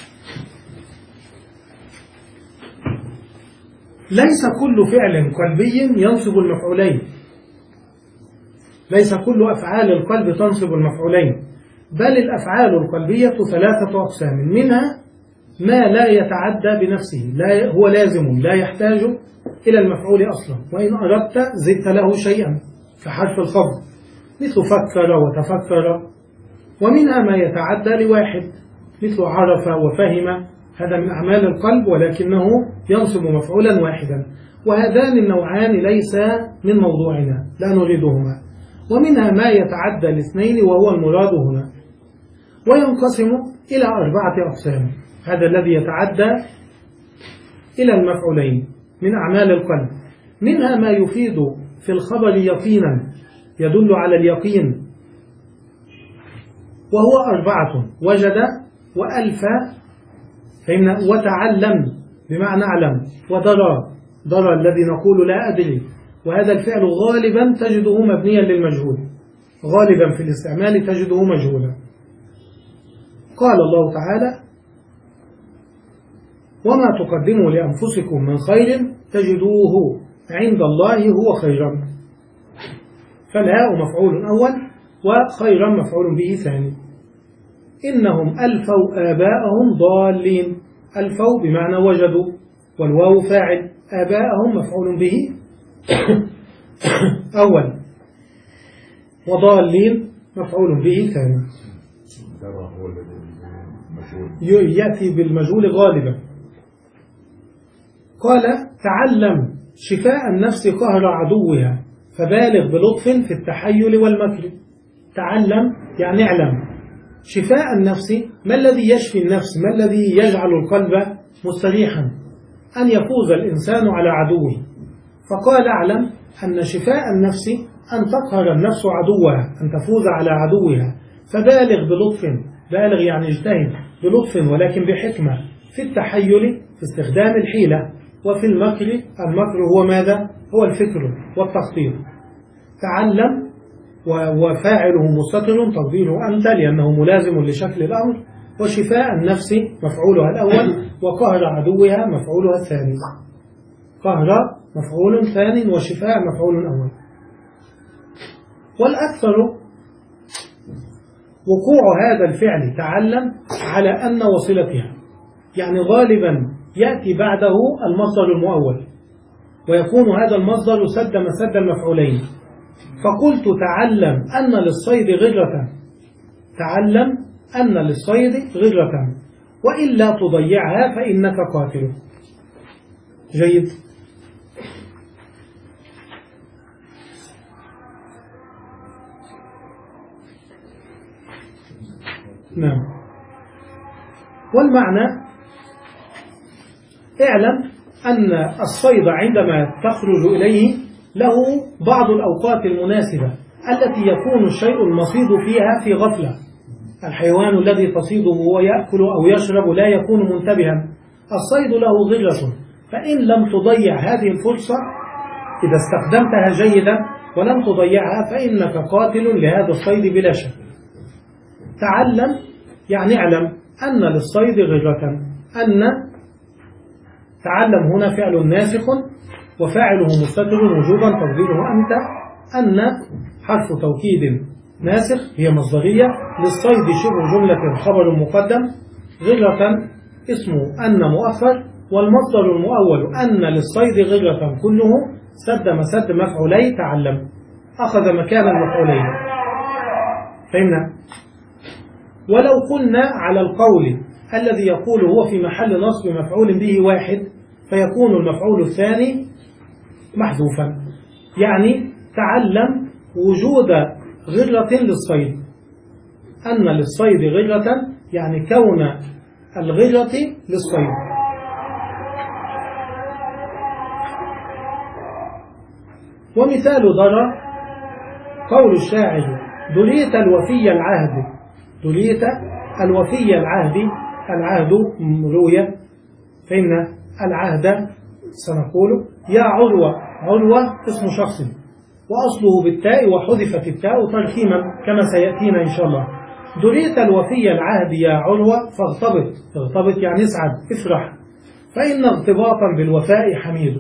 Speaker 2: ليس كل فعل قلبي ينصب المفعولين، ليس كل أفعال القلب تنصب المفعولين، بل الأفعال القلبية ثلاثة أقسام، منها ما لا يتعدى بنفسه، لا هو لازم لا يحتاج إلى المفعول أصلا، وإن أردت زدت له شيئا كحرف الخفض مثل فكر وتفكر. ومنها ما يتعدى لواحد مثل عرف وفهم، هذا من أعمال القلب ولكنه ينصب مفعولا واحدا. وهذان النوعان ليس من موضوعنا، لا نريدهما. ومنها ما يتعدى الاثنين وهو المراد هنا. وينقسم إلى أربعة أقسام، هذا الذي يتعدى إلى المفعولين من أعمال القلب. منها ما يفيد في الخبر يقينا يدل على اليقين، وهو أربعة: وجد وألف فإن وتعلم بمعنى أعلم، ودرى درى الذي نقول لا أدري، وهذا الفعل غالبا تجده مبنيا للمجهول، غالبا في الاستعمال تجده مجهولا. قال الله تعالى: وما تقدموا لأنفسكم من خير تجدوه عند الله هو خيرا. فالهاء مفعول أول وخيرا مفعول به ثاني. إنهم ألفوا آباءهم ضالين، ألفوا بمعنى وجدوا، والواو فاعل، آباءهم مفعول به أول، وضالين مفعول به ثاني. يأتي بالمجهول غالبا. قال: تعلم شفاء النفس قهر عدوها فبالغ بلطف في التحيل والمكر. تعلم يعني اعلم. شفاء النفس، ما الذي يشفي النفس؟ ما الذي يجعل القلب مستريحا؟ أن يفوز الإنسان على عدوه. فقال: اعلم أن شفاء النفس أن تقهر النفس عدوها، أن تفوز على عدوها. فبالغ بلطف، بالغ يعني اجتهد بلطف ولكن بحكمة، في التحيل في استخدام الحيلة، وفي المكر، المكر هو ماذا؟ هو الفكر والتخطيط. تعلم وفاعله مستتر تقديره أنت لأنه ملازم لشكل الأمر. وشفاء النفس مفعولها الأول، وقهر عدوها مفعولها الثاني. قهر مفعول ثاني وشفاء مفعول أول. والأكثر وقوع هذا الفعل تعلم على أن وصلتها، يعني غالبا يأتي بعده المصدر المؤول، ويكون هذا المصدر سد مسد المفعولين. فقلت: تعلم أن للصيد غرة، تعلم أن للصيد غرة وإلا تضيعها فإنك قاتل. جيد. نعم. والمعنى اعلم أن الصيد عندما تخرج إليه له بعض الأوقات المناسبة التي يكون الشيء المصيد فيها في غفلة. الحيوان الذي تصيده ويأكل أو يشرب لا يكون منتبها. الصيد له ضرة، فإن لم تضيع هذه الفرصة إذا استخدمتها جيدا ولم تضيعها فإنك قاتل لهذا الصيد بلا شك. تعلم يعني اعلم أن للصيد غرة. أن تعلم هنا فعل ناسخ وفاعله مستتر وجوبا تقديره أنت. أن حرف توكيد ناسخ هي مصدرية للصيد شبه جملة خبر مقدم. غرة اسمه أن مؤخر، والمصدر المؤول أن للصيد غرة كله سد مسد مفعولي تعلم، أخذ مكان المفعولين. فهمنا؟ ولو قلنا على القول الذي يقول هو في محل نصب مفعول به واحد فيكون المفعول الثاني محذوفا. يعني تعلم وجود غرة للصيد. أن للصيد غرة يعني كون الغرة للصيد. ومثال ضرر قول الشاعر دليت الوفي العهد. دليت الوفي العهد. العهد روية، فإن العهد سنقول يا عروة. عروة اسم شخص وأصله بالتاء وحذفت التاء تركيما كما سيأتينا إن شاء الله. دليت الوفي العهد يا عروة فاغتبط. اغتبط يعني اسعد افرح، فإن ارتباطا بالوفاء حميد.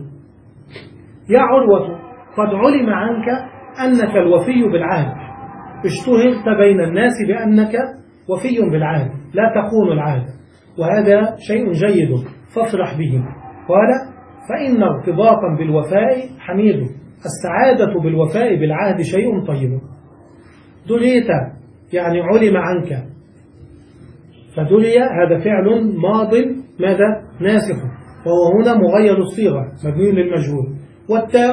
Speaker 2: يا عروة قد علم عنك أنك الوفي بالعهد. اشتهرت بين الناس بأنك وفي بالعهد لا تخون العهد، وهذا شيء جيد فافرح به. قال فإن ارتباطا بالوفاء حميد. السعادة بالوفاء بالعهد شيء طيب. دليت يعني علم عنك، فدلي هذا فعل ماض ماذا ناسخ، وهو هنا مغير الصيغة مبني للمجهول. والتاء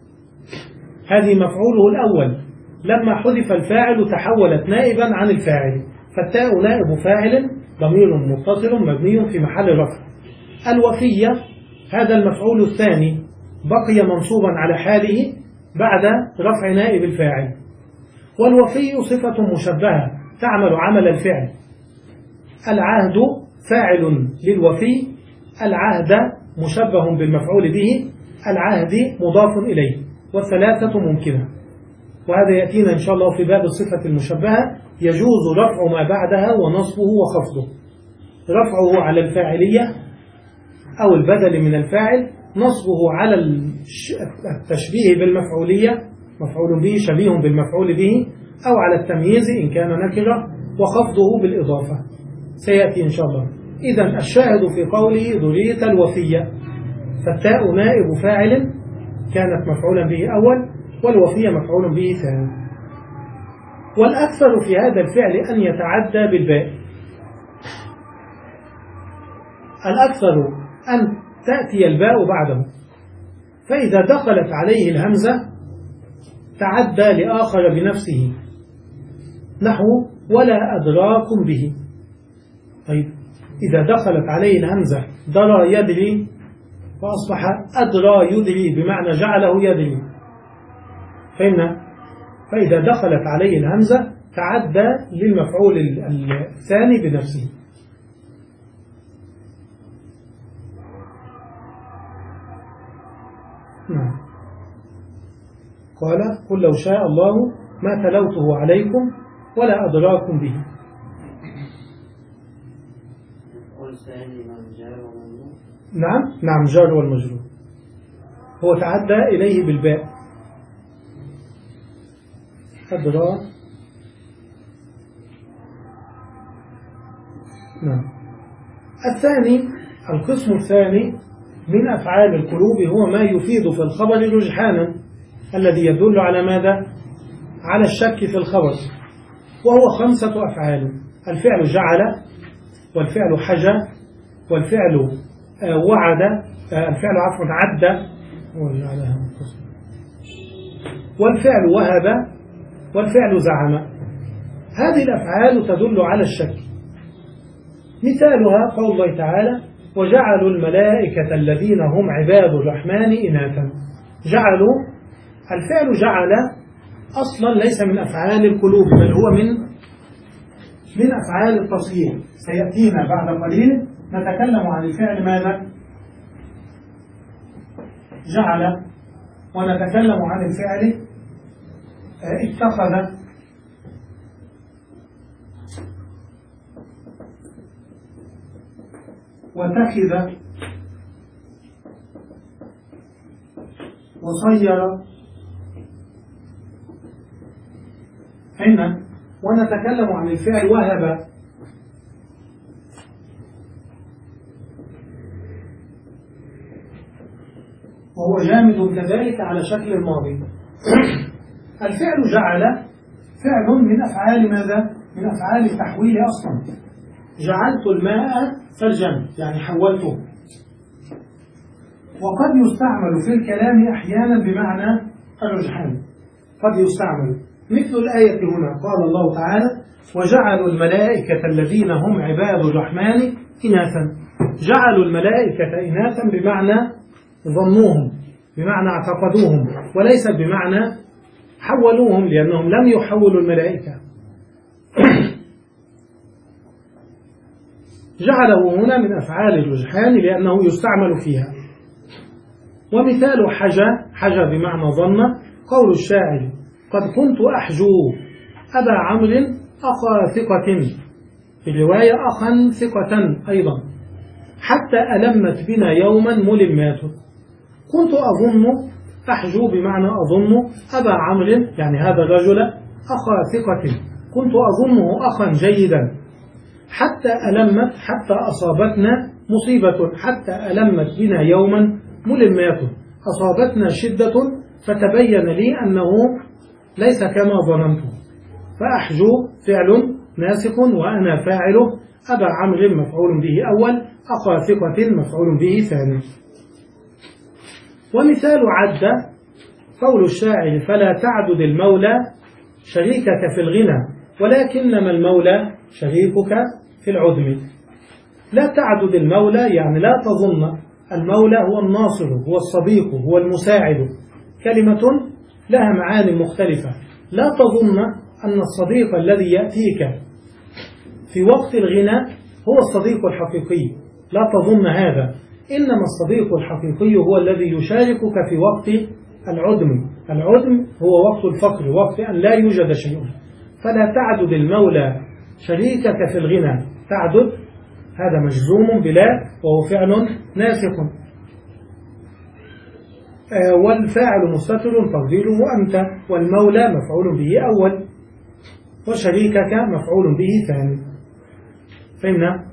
Speaker 2: هذه مفعوله الأول، لما حذف الفاعل تحولت نائبا عن الفاعل، فالتاء نائب فاعل ضمير متصل مبني في محل رفع. الوفية هذا المفعول الثاني بقي منصوبا على حاله بعد رفع نائب الفاعل. والوفي صفة مشبهة تعمل عمل الفعل. العهد فاعل للوفي، العهد مشبه بالمفعول به، العهد مضاف إليه، والثلاثة ممكنة. وهذا يأتينا إن شاء الله في باب الصفة المشبهة. يجوز رفع ما بعدها ونصبه وخفضه. رفعه على الفاعلية أو البدل من الفاعل، نصبه على التشبيه بالمفعولية مفعول به شبيه بالمفعول به، أو على التمييز إن كان نكرة، وخفضه بالإضافة سيأتي إن شاء الله. إذن الشاهد في قوله دليت الوفية، فالتاء نائب فاعل كانت مفعولا به أول، والوفية مفعول به ثاني. والأكثر في هذا الفعل أن يتعدى بالباء. الأكثر أن تأتي الباء بعده، فإذا دخلت عليه الهمزة تعدى لآخر بنفسه، نحو ولا أدراكم به. طيب إذا دخلت عليه الهمزة درى يدري فأصبح أدرى يدري بمعنى جعله يدري. فإن فإذا دخلت عليه الهمزة تعدى للمفعول الثاني بنفسه. نعم. قال قل لو شاء الله ما تلوته عليكم ولا أدراكم به. نعم نعم جار والمجرور هو تعدى إليه بالباء. أدرى. نعم. الثاني القسم الثاني من أفعال القلوب هو ما يفيد في الخبر رجحانا، الذي يدل على ماذا؟ على الشك في الخبر، وهو خمسة أفعال: الفعل جعل، والفعل حجى، والفعل وعد، الفعل عفوا عد، والفعل وهب، والفعل زعم. هذه الأفعال تدل على الشك. مثالها قول الله تعالى وجعلوا الملائكة الذين هم عباد الرحمن إناثا. جعلوا، الفعل جعل أصلا ليس من أفعال القلوب بل هو من من أفعال التصوير. سيأتينا بعد قليل نتكلم عن الفعل ماذا؟ جعل، ونتكلم عن الفعل اتخذ، واتخذ، وصير هنا، ونتكلم عن الفعل وهب. وهو جامد كذلك على شكل الماضي. الفعل جعل فعل من أفعال ماذا؟ من أفعال التحويل أصلا. جعلت الماء ثلجا يعني حولته. وقد يستعمل في الكلام أحيانا بمعنى الرجحان، قد يستعمل مثل الآية هنا قال الله تعالى وجعلوا الملائكة الذين هم عباد الرحمن إناثا. جعلوا الملائكة إناثا بمعنى ظنوهم، بمعنى اعتقدوهم، وليس بمعنى حولوهم، لأنهم لم يحولوا الملائكة. جعله هنا من أفعال الرجحان لأنه يستعمل فيها. ومثال حجى، حجى بمعنى ظن، قول الشاعر قد كنت أحجو أبا عمرو أخا ثقة، في الرواية أخا ثقة أيضا، حتى ألمت بنا يوما ملمات. كنت أظن، أحجو بمعنى أظن أبا عمرو يعني هذا الرجل أخا ثقة، كنت أظنه أخا جيدا، حتى ألمت، حتى أصابتنا مصيبة، حتى ألمت بنا يوما ملمات، أصابتنا شدة فتبين لي أنه ليس كما ظننت. فأحجو فعل ناسخ وأنا فاعله، أبا عمرو مفعول به أول، أخا ثقة مفعول به ثاني. ومثال عد قول الشاعر فلا تعدد المولى شريكك في الغنى ولكنما المولى شريكك في العدم. لا تعدد المولى يعني لا تظن المولى هو الناصر، هو الصديق، هو المساعد، كلمة لها معاني مختلفة. لا تظن أن الصديق الذي يأتيك في وقت الغنى هو الصديق الحقيقي، لا تظن هذا، إنما الصديق الحقيقي هو الذي يشاركك في وقت العدم. العدم هو وقت الفقر، وقت أن لا يوجد شيء. فلا تعدد المولى شريكك في الغنى، تعدد هذا مجزوم بلا وهو فعل ناسخ. آه والفاعل مستتر تقديره أنت، والمولى مفعول به أول، وشريكك مفعول به ثاني. فهمنا؟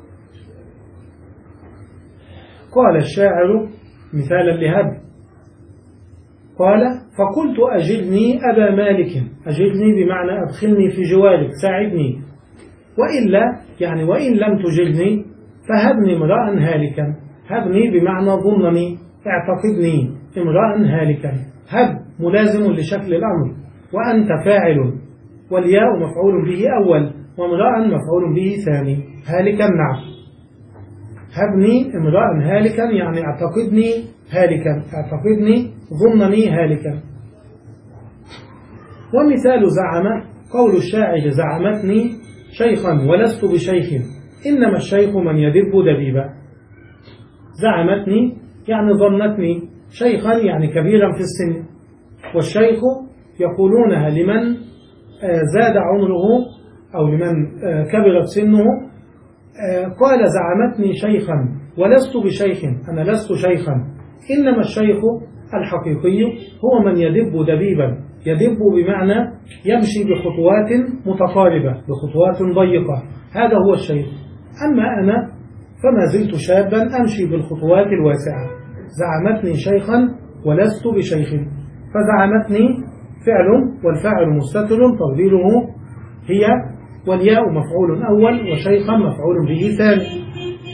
Speaker 2: قال الشاعر مثالا لهذا قال فقلت أجلني أبا مالك، أجلني بمعنى أدخلني في جوارك، ساعدني، وإلا يعني وإن لم تجلني فهبني امرأ هالكا. هبني بمعنى ظنني، اعتقدني امرأ هالكا. هب ملازم لشكل الأمر، وأنت فاعل، والياء مفعول به أول، وامرأ مفعول به ثاني، هالكا نعم. هبني امرأ هالكا يعني اعتقدني هالكا، اعتقدني ظنني هالكا. ومثال زعم قول الشاعر زعمتني شيخا ولست بشيخ إنما الشيخ من يدب دبيبا. زعمتني يعني ظنتني، شيخا يعني كبيرا في السن، والشيخ يقولونها لمن زاد عمره أو لمن كبرت سنه. قال زعمتني شيخا ولست بشيخ، أنا لست شيخا، إنما الشيخ الحقيقي هو من يدب دبيبا. يدب بمعنى يمشي بخطوات متقاربة، بخطوات ضيقة، هذا هو الشيخ. أما أنا فما زلت شابا أمشي بالخطوات الواسعة. زعمتني شيخا ولست بشيخ. فزعمتني فعل والفاعل مستتر تقديره هي، والياء مفعول أول، وشيخا مفعول به ثاني.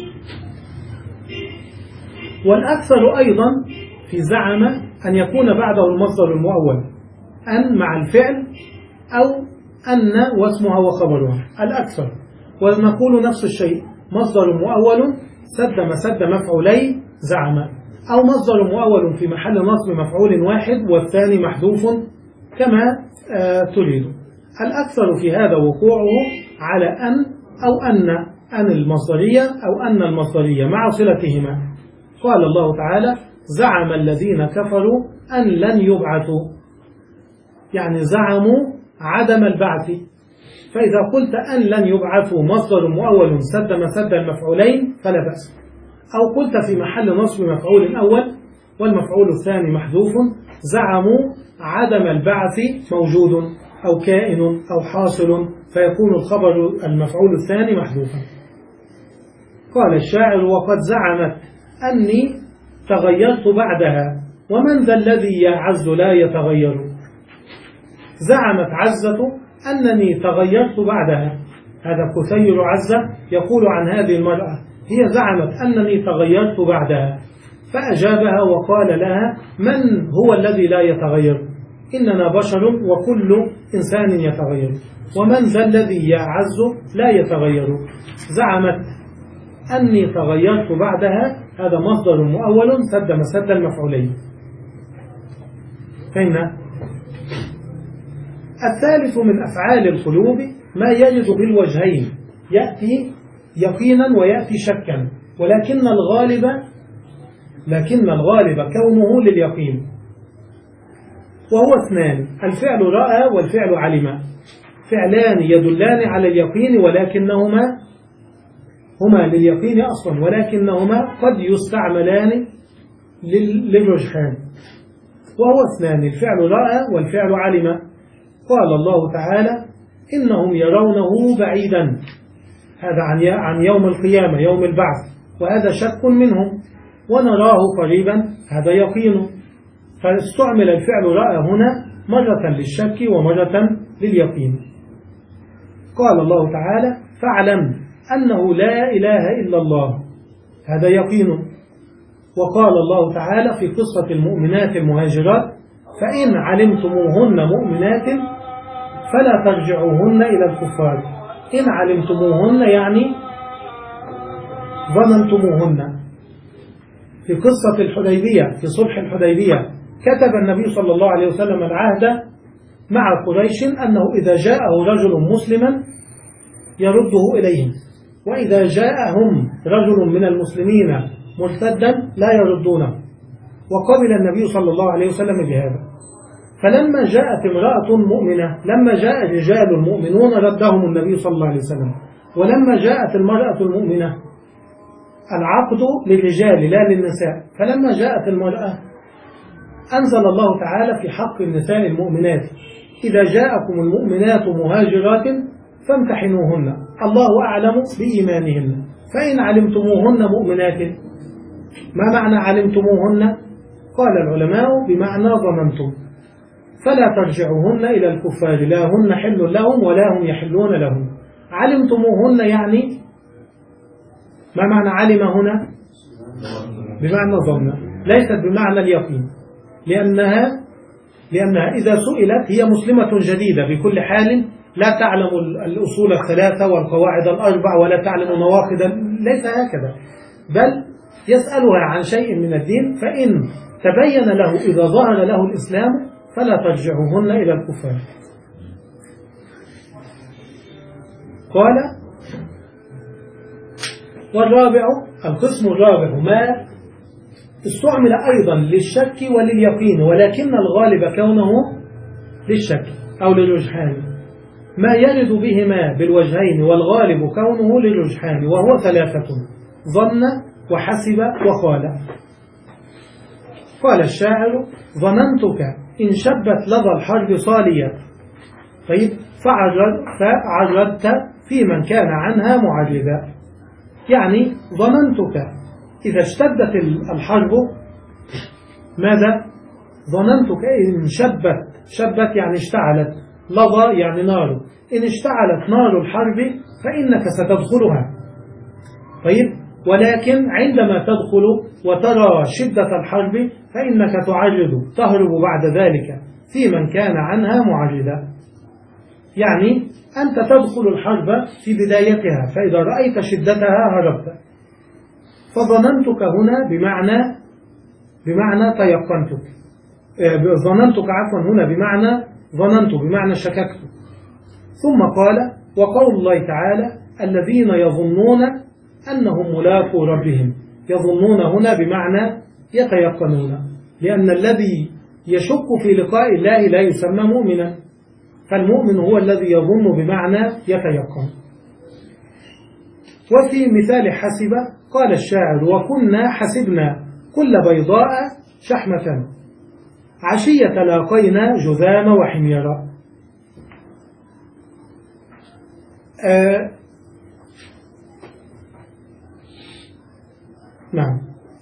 Speaker 2: والأكثر أيضا في زعم أن يكون بعده المصدر المؤول، أن مع الفعل أو أن واسمها وخبرها، الأكثر. ونقول نفس الشيء، مصدر مؤول سد مسد مفعولي زعم، أو مصدر مؤول في محل نصب مفعول واحد والثاني محذوف كما آه تريد. الأكثر في هذا وقوعه على أن أو أن أن المصدرية أو أن المصدرية مع صلتهما. قال الله تعالى: زعم الذين كفروا أن لن يبعثوا، يعني زعموا عدم البعث. فإذا قلت أن لن يبعثوا مصدر مؤول سد مسد المفعولين فلا بأس، أو قلت في محل نصب مفعول أول والمفعول الثاني محذوف زعموا عدم البعث موجود أو كائن أو حاصل، فيكون الخبر المفعول الثاني محذوفا. قال الشاعر: وقد زعمت أني تغيرت بعدها ومن ذا الذي يعز لا يتغير. زعمت عزة أنني تغيرت بعدها، هذا كثير عزة يقول عن هذه المرأة، هي زعمت أنني تغيرت بعدها، فأجابها وقال لها: من هو الذي لا يتغير؟ إننا بشر وكل إنسان يتغير، ومن ذا الذي يعز لا يتغير. زعمت أني تغيرت بعدها، هذا مصدر مؤول سد مسد المفعولين. فين الثالث من أفعال القلوب ما يجد بالوجهين، يأتي يقينا ويأتي شكا، ولكن الغالب لكن الغالب كونه لليقين، وهو اثنان: الفعل رأى والفعل علم، فعلان يدلان على اليقين ولكنهما هما لليقين أصلا، ولكنهما قد يستعملان للرجحان، وهو اثنان: الفعل رأى والفعل علم. قال الله تعالى: إنهم يرونه بعيدا، هذا عن يوم القيامة يوم البعث، وهذا شك منهم، ونراه قريبا، هذا يقين. فاستعمل الفعل رأى هنا مرة للشك ومرة لليقين. قال الله تعالى: فاعلم أنه لا إله إلا الله، هذا يقين. وقال الله تعالى في قصة المؤمنات المهاجرات: فإن علمتموهن مؤمنات فلا ترجعوهن إلى الكفار. إن علمتموهن يعني ظننتموهن. في قصة الحديبية في صلح الحديبية كتب النبي صلى الله عليه وسلم العهد مع قريش أنه إذا جاءه رجل مسلما يرده إليهم، وإذا جاءهم رجل من المسلمين مرتدا لا يردونه، وقبل النبي صلى الله عليه وسلم بهذا. فلما جاءت امرأة مؤمنة، لما جاء الرجال المؤمنون ردهم النبي صلى الله عليه وسلم، ولما جاءت المرأة المؤمنة العقد للرجال لا للنساء. فلما جاءت المرأة أنزل الله تعالى في حق النساء المؤمنات: إذا جاءكم المؤمنات مهاجرات فامتحنوهن، الله أعلم بإيمانهن، فإن علمتموهن مؤمنات. ما معنى علمتموهن؟ قال العلماء: بمعنى ظننتم، فلا ترجعوهن إلى الكفار، لا هن حل لهم ولا هم يحلون لهم. علمتموهن يعني ما معنى علم هنا؟ بمعنى ظن، ليست بمعنى اليقين، لأنها لأنها إذا سئلت هي مسلمة جديدة بكل حال، لا تعلم الأصول الثلاثة والقواعد الأربع ولا تعلم نواقض، ليس هكذا، بل يسألها عن شيء من الدين، فإن تبين له إذا ظهر له الإسلام فلا ترجعوهن إلى الكفار. قال: والرابع القسم الرابع ما استعمل أيضا للشك ولليقين، ولكن الغالب كونه للشك أو للرجحان، ما يرد بهما بالوجهين، والغالب كونه للرجحان، وهو ثلاثة: ظن وحسب وقال. قال الشاعر: ظننتك إن شبت لظى الحرب صالية. طيب، فعرضت في من كان عنها معرضا، يعني ظننتك إذا اشتدت الحرب ماذا؟ ظننتك إن شبت، شبت يعني اشتعلت، لظى يعني نار، إن اشتعلت نار الحرب فإنك ستدخلها. طيب، ولكن عندما تدخل وترى شدة الحرب فإنك تعرض، تهرب بعد ذلك في من كان عنها معرضا. يعني أنت تدخل الحرب في بدايتها، فإذا رأيت شدتها هربت. فظننتك هنا بمعنى بمعنى تيقنتك، ظننتك عفوا هنا بمعنى ظننت بمعنى شككت. ثم قال: وقول الله تعالى: الذين يظنون أنهم ملاقو ربهم. يظنون هنا بمعنى يتيقنون، لأن الذي يشك في لقاء الله لا يسمى مؤمنا، فالمؤمن هو الذي يظن بمعنى يتيقن. وفي مثال حسب قال الشاعر: وكنا حسبنا كل بيضاء شحمة عشية لاقينا جذام وحميرا. آه نعم.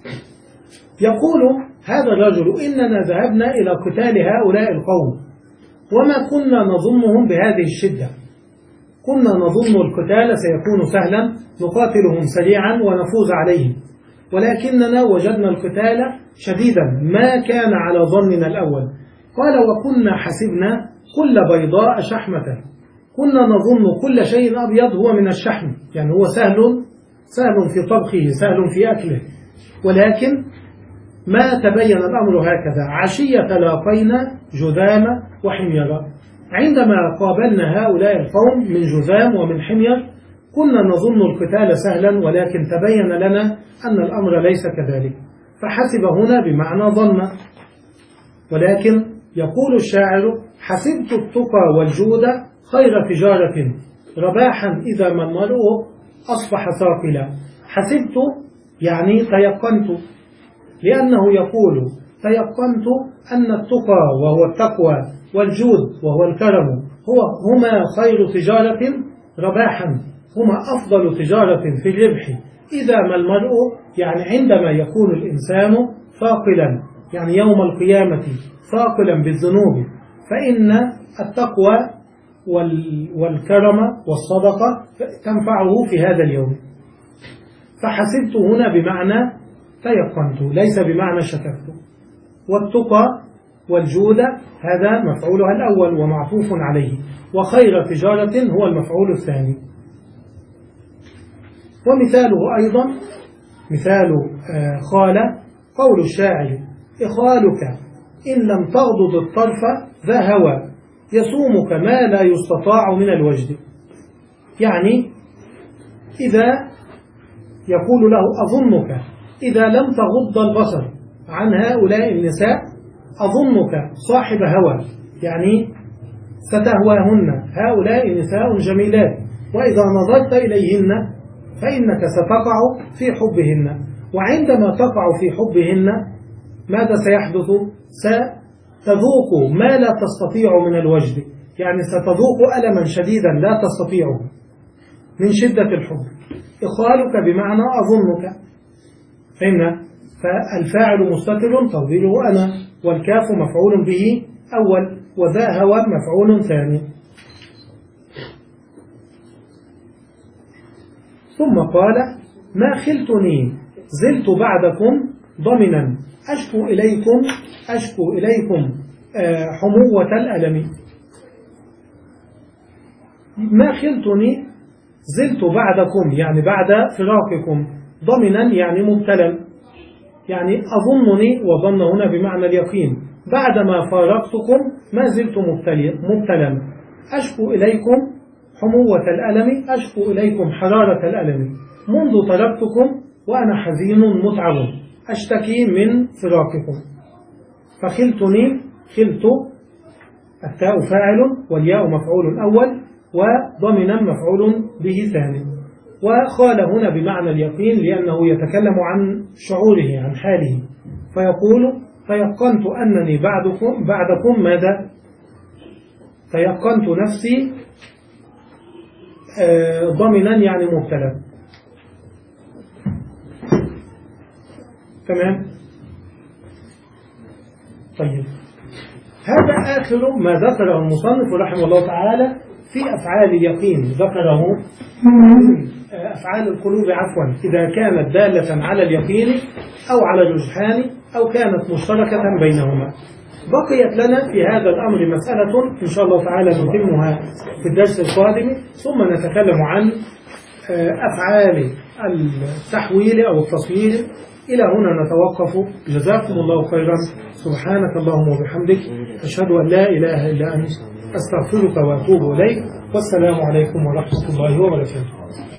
Speaker 2: يقول هذا الرجل: إننا ذهبنا إلى قتال هؤلاء القوم وما كنا نظنهم بهذه الشدة، كنا نظن القتال سيكون سهلا نقاتلهم سريعا ونفوز عليهم، ولكننا وجدنا القتال شديدا ما كان على ظننا الأول. قال: وكنا حسبنا كل بيضاء شحمة، كنا نظن كل شيء أبيض هو من الشحم، يعني هو سهل سهل في طبخه سهل في أكله، ولكن ما تبين الأمر هكذا. عشية لاقينا جذام وحمير، عندما قابلنا هؤلاء القوم من جذام ومن حمير كنا نظن القتال سهلا، ولكن تبين لنا أن الأمر ليس كذلك. فحسب هنا بمعنى ظن. ولكن يقول الشاعر: حسبت التقى والجود خير تجارة رباحا إذا ما المرء أصبح ثاقلا. حسبت يعني تيقنت، لأنه يقول تيقنت أن التقى وهو التقوى والجود وهو الكرم هو هما خير تجارة رباحا، هما أفضل تجارة في الربح إذا ما المرء، يعني عندما يكون الإنسان ثاقلا، يعني يوم القيامة ثاقلا بالذنوب، فإن التقوى والكرم والصدقة تنفعه في هذا اليوم. فحسبت هنا بمعنى تيقنت ليس بمعنى شككت. والتقى والجود هذا مفعولها الأول ومعطوف عليه، وخير تجارة هو المفعول الثاني. ومثاله أيضا مثال خال قول الشاعر: إخالك إن لم تغضض الطرف ذا هوى يصومك ما لا يستطاع من الوجد. يعني إذا يقول له: أظنك إذا لم تغض البصر عن هؤلاء النساء أظنك صاحب هوى، يعني ستهواهن، هؤلاء نساء جميلات، وإذا نظرت إليهن فإنك ستقع في حبهن، وعندما تقع في حبهن ماذا سيحدث؟ ستذوق ما لا تستطيع من الوجد، يعني ستذوق ألما شديدا لا تستطيعه من شدة الحب. إخالك بمعنى أظنك، فهمنا؟ فالفاعل مستتر تقديره أنا، والكاف مفعول به أول، وذا هوى مفعول ثاني. ثم قال: ما خلتني زلت بعدكم ضمنا أشكو إليكم أشكو إليكم حموة الألم. ما خلتني زلت بعدكم يعني بعد فراقكم، ضمنا يعني مبتلا، يعني أظنني، وظن هنا بمعنى اليقين، بعدما فارقتكم ما زلت مبتلا. أشكو إليكم حموة الألم، أشكو إليكم حرارة الألم، منذ تركتكم وأنا حزين متعب أشتكي من فراقكم. فخلتني، خلت التاء فاعل والياء مفعول أول وضمنا مفعول به ثاني. وخال هنا بمعنى اليقين لأنه يتكلم عن شعوره عن حاله، فيقول: تيقنت أنني بعدكم بعدكم ماذا؟ تيقنت نفسي ضمنا يعني مبتلا. تمام؟ طيب، هذا آخر ما ذكره المصنف رحمه الله تعالى في أفعال اليقين. ذكره أفعال القلوب عفوا إذا كانت دالة على اليقين أو على الرجحان أو كانت مشتركة بينهما. بقيت لنا في هذا الأمر مسألة إن شاء الله تعالى نتمها في الدرس القادم، ثم نتكلم عن أفعال التحويل أو التصوير. إلى هنا نتوقف. جزاكم الله خيرا. سبحانك اللهم وبحمدك، أشهد أن لا إله إلا أنت، أستغفرك وأتوب إليك. والسلام عليكم ورحمة الله وبركاته.